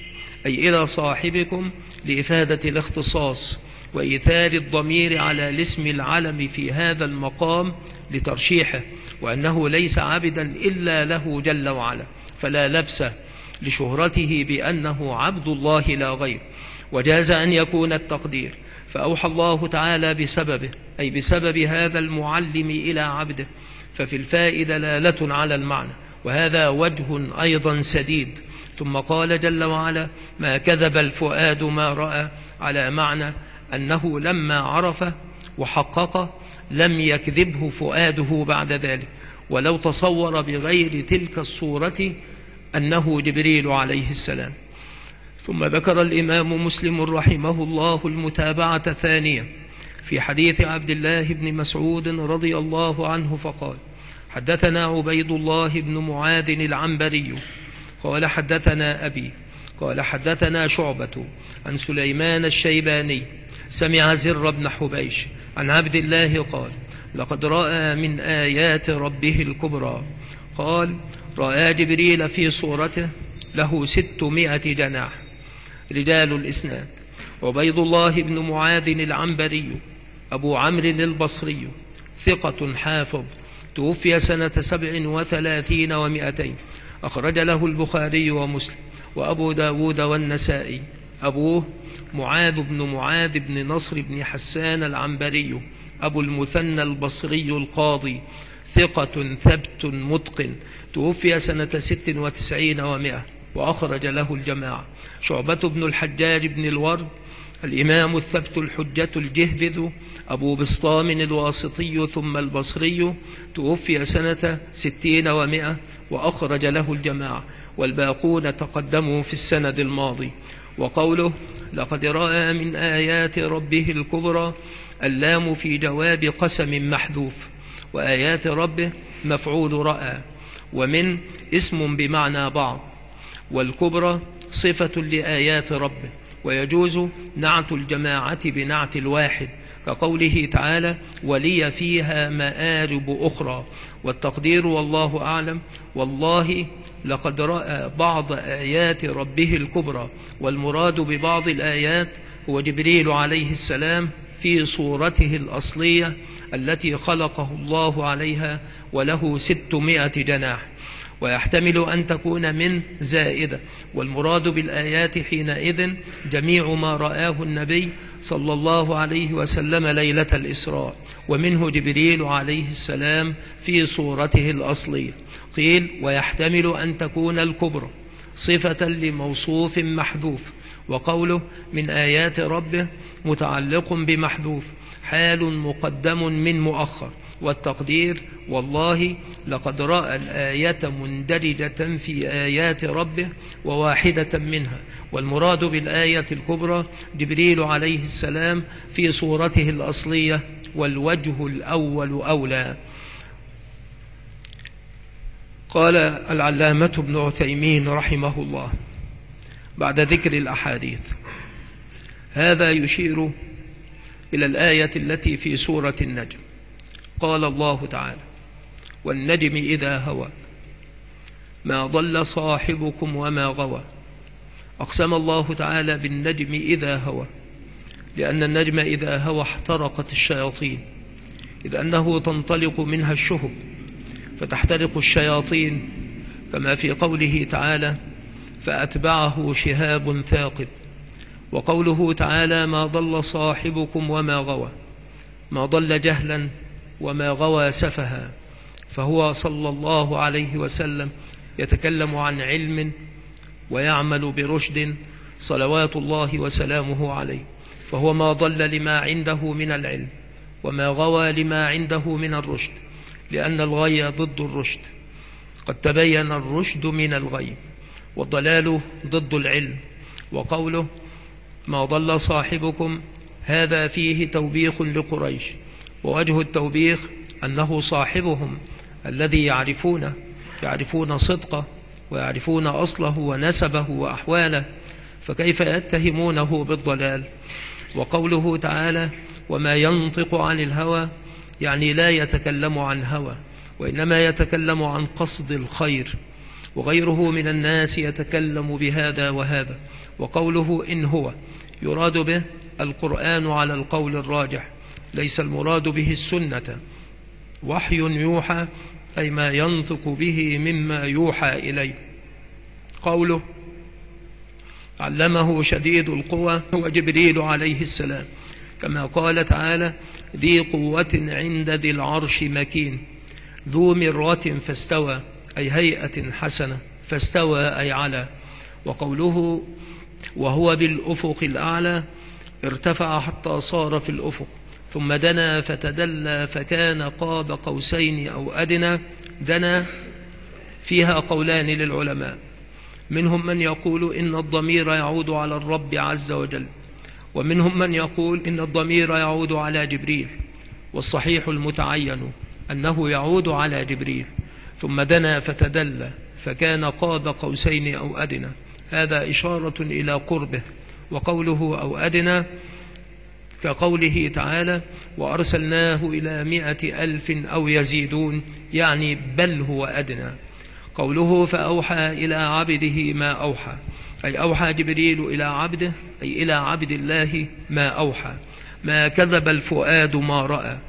أي إلى صاحبكم لإفادة الاختصاص، وإيثار الضمير على الاسم العلم في هذا المقام لترشيحه، وأنه ليس عبدا إلا له جل وعلا، فلا لبس لشهرته بأنه عبد الله لا غير. وجاز أن يكون التقدير فأوحى الله تعالى بسببه، أي بسبب هذا المعلم إلى عبده، ففي الفاء دلالة على المعنى، وهذا وجه أيضا سديد. ثم قال جل وعلا: ما كذب الفؤاد ما رأى، على معنى أنه لما عرف وحقق لم يكذبه فؤاده بعد ذلك، ولو تصور بغير تلك الصورة أنه جبريل عليه السلام. ثم ذكر الإمام مسلم رحمه الله المتابعة ثانية في حديث عبد الله بن مسعود رضي الله عنه فقال: حدثنا عبيد الله بن معاذ العنبري قال: حدثنا أبي قال: حدثنا شعبة عن سليمان الشيباني سمع زر بن حبيش عن عبد الله قال: لقد رأى من آيات ربه الكبرى. قال: رأى جبريل في صورته له 600 جناح. رجال الإسناد: عبيد الله بن معاذ العنبري أبو عمرو البصري، ثقة حافظ، توفي سنة 37 و200، أخرج له البخاري ومسلم وأبو داود والنسائي. أبوه معاذ بن معاذ بن نصر بن حسان العنبري أبو المثنى البصري القاضي، ثقة ثبت متقن، توفي سنة 96 و100، وأخرج له الجماعة. شعبة بن الحجاج بن الورد الإمام الثبت الحجة الجهبذ أبو بسطام الواسطي ثم البصري، توفي سنة 60 و100، وأخرج له الجماعة، والباقون تقدموا في السند الماضي. وقوله: لقد رأى من آيات ربه الكبرى، اللام في جواب قسم محذوف، وآيات ربه مفعول رأى، ومن اسم بمعنى بعض، والكبرى صفة لآيات ربه، ويجوز نعت الجماعة بنعت الواحد، كقوله تعالى: ولي فيها مآرب أخرى. والتقدير والله أعلم: والله لقد رأى بعض آيات ربه الكبرى، والمراد ببعض الآيات هو جبريل عليه السلام في صورته الأصلية التي خلقه الله عليها، وله 600 جناح. ويحتمل أن تكون من زائدة، والمراد بالآيات حينئذ جميع ما رآه النبي صلى الله عليه وسلم ليلة الإسراء، ومنه جبريل عليه السلام في صورته الأصلية. قيل: ويحتمل أن تكون الكبرى صفة لموصوف محذوف، وقوله من آيات ربه متعلق بمحذوف، حال مقدم من مؤخر. والتقدير: والله لقد رأى الآية مندرجة في آيات ربه وواحدة منها، والمراد بالآية الكبرى جبريل عليه السلام في صورته الأصلية، والوجه الأول أولى. قال العلامة ابن عثيمين رحمه الله بعد ذكر الأحاديث: هذا يشير إلى الآية التي في سورة النجم. قال الله تعالى: والنجم إذا هوى ما ضل صاحبكم وما غوى. أقسم الله تعالى بالنجم إذا هوى، لأن النجم إذا هوى احترقت الشياطين، إذ أنه تنطلق منها الشهب فتحترق الشياطين، كما في قوله تعالى فأتبعه شهاب ثاقب. وقوله تعالى ما ضل صاحبكم وما غوى، ما ضل جهلا وما غوى سفها، فهو صلى الله عليه وسلم يتكلم عن علم ويعمل برشد صلوات الله وسلامه عليه، فهو ما ضل لما عنده من العلم وما غوى لما عنده من الرشد، لأن الغي ضد الرشد، قد تبين الرشد من الغي، والضلال ضد العلم. وقوله ما ضل صاحبكم هذا فيه توبيخ لقريش، ووجه التوبيخ أنه صاحبهم الذي يعرفون صدقه ويعرفون أصله ونسبه وأحواله، فكيف يتهمونه بالضلال؟ وقوله تعالى وما ينطق عن الهوى، يعني لا يتكلم عن هوى، وإنما يتكلم عن قصد الخير، وغيره من الناس يتكلم بهذا وهذا. وقوله إن هو يراد به القرآن على القول الراجح، ليس المراد به السنة، وحي يوحى أي ما ينطق به مما يوحى إليه. قوله علمه شديد القوى هو جبريل عليه السلام، كما قال تعالى ذي قوة عند ذي العرش مكين، ذو مرة فاستوى أي هيئة حسنة، فاستوى أي على. وقوله وهو بالأفق الأعلى ارتفع حتى صار في الأفق، ثم دنا فتدلى فكان قاب قوسين أو أدنى. دنا فيها قولان للعلماء، منهم من يقول إن الضمير يعود على الرب عز وجل، ومنهم من يقول إن الضمير يعود على جبريل، والصحيح المتعين أنه يعود على جبريل. ثم دنا فتدلى فكان قاب قوسين أو أدنى، هذا إشارة إلى قربه. وقوله أو أدنى كقوله تعالى وأرسلناه إلى 100,000 أو يزيدون، يعني بل هو أدنى. قوله فأوحى إلى عبده ما أوحى، أي أوحى جبريل إلى عبده، أي إلى عبد الله ما أوحى. ما كذب الفؤاد ما رأى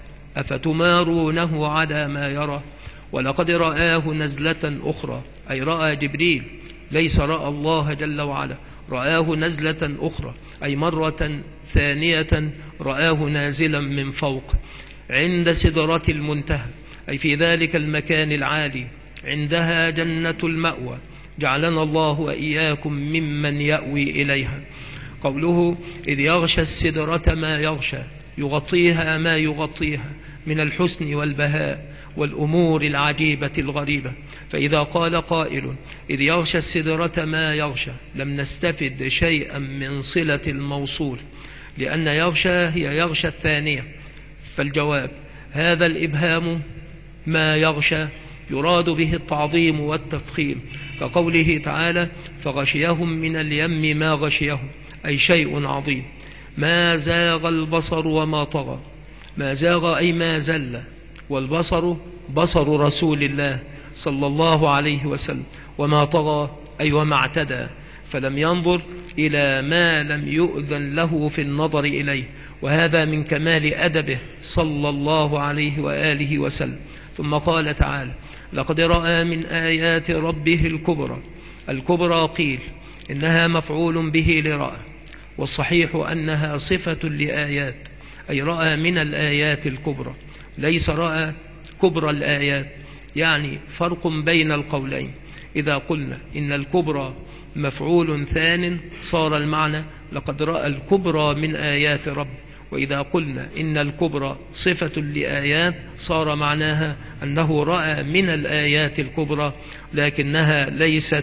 أفتمارونه على ما يرى، ولقد رآه نزلة أخرى، أي رأى جبريل، ليس رأى الله جل وعلا، رآه نزلة أخرى أي مرة ثانية، رآه نازلا من فوق عند سدرة المنتهى، أي في ذلك المكان العالي، عندها جنة المأوى، جعلنا الله وإياكم ممن يأوي إليها. قوله إذ يغشى السدرة ما يغشى، يغطيها ما يغطيها من الحسن والبهاء والأمور العجيبة الغريبة. فإذا قال قائل إذ يغشى السدرة ما يغشى، لم نستفد شيئا من صلة الموصول، لأن يغشى هي يغشى الثانية. فالجواب هذا الإبهام ما يغشى يراد به التعظيم والتفخيم، كقوله تعالى فغشيهم من اليم ما غشيهم، أي شيء عظيم. ما زاغ البصر وما طغى، ما زاغ أي ما زل، والبصر بصر رسول الله صلى الله عليه وسلم، وما طغى أي وما اعتدى، فلم ينظر إلى ما لم يؤذن له في النظر إليه، وهذا من كمال أدبه صلى الله عليه وآله وسلم. ثم قال تعالى لقد رأى من آيات ربه الكبرى. الكبرى قيل إنها مفعول به لرأى، والصحيح أنها صفة لآيات، أي رأى من الآيات الكبرى، ليس رأى كبرى الآيات. يعني فرق بين القولين، إذا قلنا إن الكبرى مفعول ثان صار المعنى لقد رأى الكبرى من آيات رب، وإذا قلنا إن الكبرى صفة لآيات صار معناها أنه رأى من الآيات الكبرى، لكنها ليست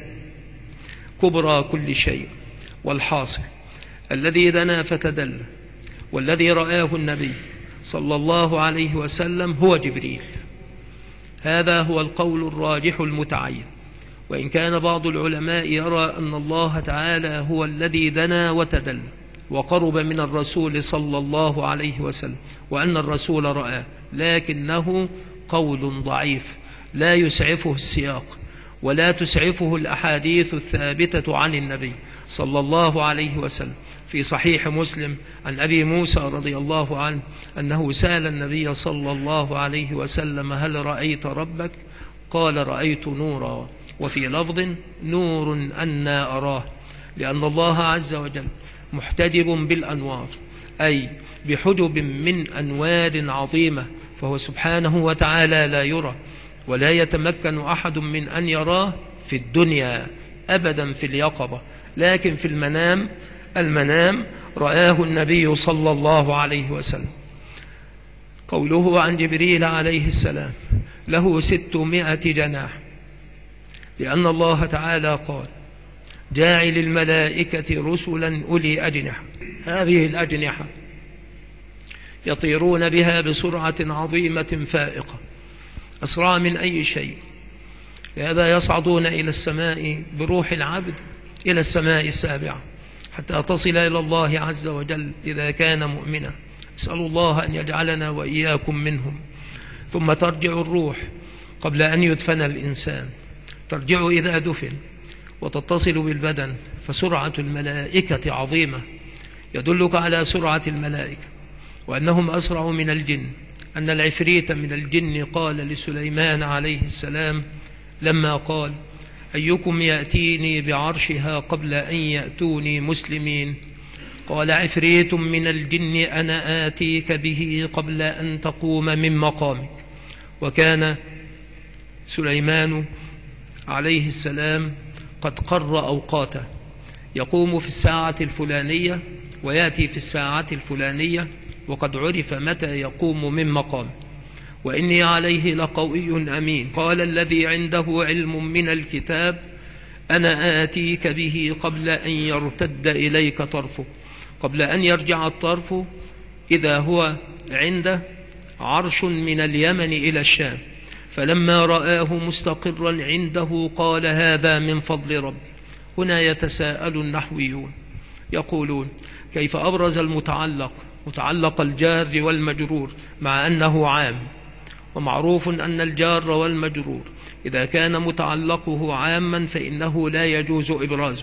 كبرى كل شيء. والحاصل الذي دنا فتدلى والذي رآه النبي صلى الله عليه وسلم هو جبريل، هذا هو القول الراجح المتعين. وإن كان بعض العلماء يرى أن الله تعالى هو الذي دنا وتدلى وقرب من الرسول صلى الله عليه وسلم، وأن الرسول رآه، لكنه قول ضعيف لا يسعفه السياق ولا تسعفه الأحاديث الثابتة عن النبي صلى الله عليه وسلم. في صحيح مسلم عن أبي موسى رضي الله عنه أنه سأل النبي صلى الله عليه وسلم هل رأيت ربك؟ قال رأيت نورا، وفي لفظ نور أنا أراه، لأن الله عز وجل محتجب بالأنوار، أي بحجب من أنوار عظيمة، فهو سبحانه وتعالى لا يرى، ولا يتمكن أحد من أن يراه في الدنيا أبدا في اليقظة، لكن في المنام رآه النبي صلى الله عليه وسلم. قوله عن جبريل عليه السلام له 600 جناح، لأن الله تعالى قال جاعل الملائكة رسلا أولي أجنحة، هذه الأجنحة يطيرون بها بسرعة عظيمة فائقة أسرع من أي شيء، لهذا يصعدون إلى السماء بروح العبد إلى السماء السابعة حتى تصل إلى الله عز وجل إذا كان مؤمنا. أسأل الله أن يجعلنا وإياكم منهم. ثم ترجع الروح قبل أن يدفن الإنسان، ترجع إذا دفن وتتصل بالبدن، فسرعة الملائكة عظيمة، يدلك على سرعة الملائكة وأنهم أسرع من الجن. أن العفريت من الجن قال لسليمان عليه السلام لما قال أيكم يأتيني بعرشها قبل أن يأتوني مسلمين، قال عفريت من الجن أنا آتيك به قبل أن تقوم من مقامك. وكان سليمان عليه السلام قد قر أوقاته، يقوم في الساعة الفلانية ويأتي في الساعة الفلانية، وقد عرف متى يقوم من مقام. وإني عليه لقوي أمين، قال الذي عنده علم من الكتاب أنا آتيك به قبل أن يرتد إليك طرفه، قبل أن يرجع الطرف إذا هو عنده عرش من اليمن إلى الشام. فلما رآه مستقرا عنده قال هذا من فضل ربي. هنا يتساءل النحويون يقولون كيف أبرز متعلق الجار والمجرور مع أنه عام، ومعروف أن الجار والمجرور إذا كان متعلقه عاما فإنه لا يجوز إبرازه.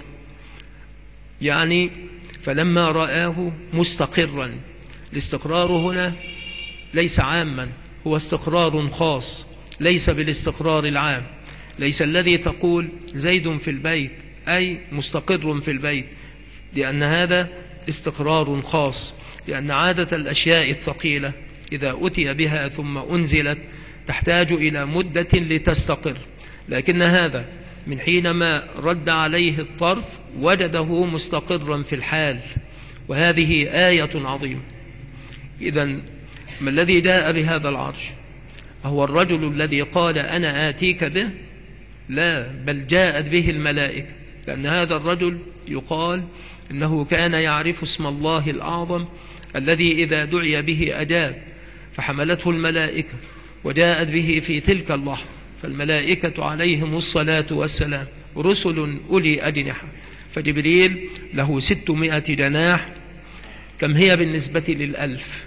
يعني فلما رآه مستقرا، الاستقرار هنا ليس عاما، هو استقرار خاص ليس بالاستقرار العام. ليس الذي تقول زيد في البيت أي مستقر في البيت، لأن هذا استقرار خاص، لأن عادة الأشياء الثقيلة إذا أتي بها ثم أنزلت تحتاج إلى مدة لتستقر، لكن هذا من حينما رد عليه الطرف وجده مستقرا في الحال، وهذه آية عظيمة. إذن ما الذي جاء بهذا العرش؟ هو الرجل الذي قال أنا آتيك به؟ لا، بل جاءت به الملائكة، لأن هذا الرجل يقال إنه كان يعرف اسم الله الأعظم الذي إذا دعي به أجاب، فحملته الملائكة وجاءت به في تلك اللحظة. فالملائكة عليهم الصلاة والسلام رسل أولي أجنحة، فجبريل له 600 جناح. كم هي بالنسبة للألف؟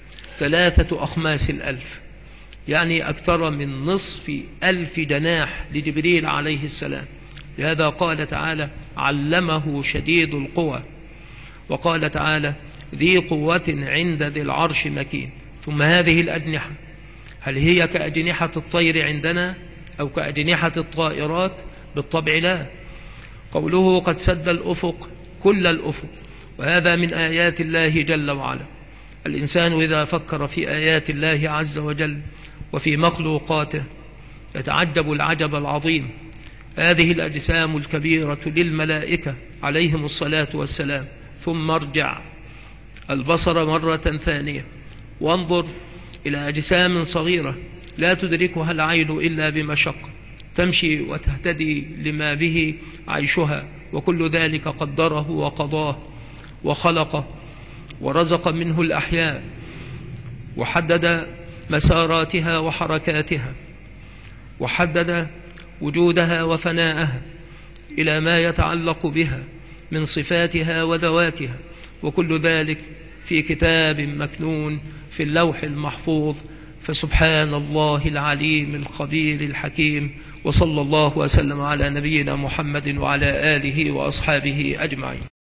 3 أخماس الألف، يعني أكثر من نصف 1000 جناح لجبريل عليه السلام. لهذا قال تعالى علمه شديد القوى، وقال تعالى ذي قوة عند ذي العرش مكين. ثم هذه الأجنحة هل هي كأجنحة الطير عندنا أو كأجنحة الطائرات؟ بالطبع لا. قوله قد سد الأفق كل الأفق، وهذا من آيات الله جل وعلا. الإنسان إذا فكر في آيات الله عز وجل وفي مخلوقاته يتعجب العجب العظيم. هذه الأجسام الكبيرة للملائكة عليهم الصلاة والسلام. ثم ارجع البصر مرة ثانية وانظر إلى أجسام صغيرة لا تدركها العين إلا بمشقة، تمشي وتهتدي لما به عيشها، وكل ذلك قدره وقضاه وخلقه ورزق منه الأحياء، وحدد مساراتها وحركاتها، وحدد وجودها وفناءها إلى ما يتعلق بها من صفاتها وذواتها، وكل ذلك في كتاب مكنون في اللوح المحفوظ. فسبحان الله العليم الخبير الحكيم، وصلى الله وسلم على نبينا محمد وعلى آله وأصحابه أجمعين.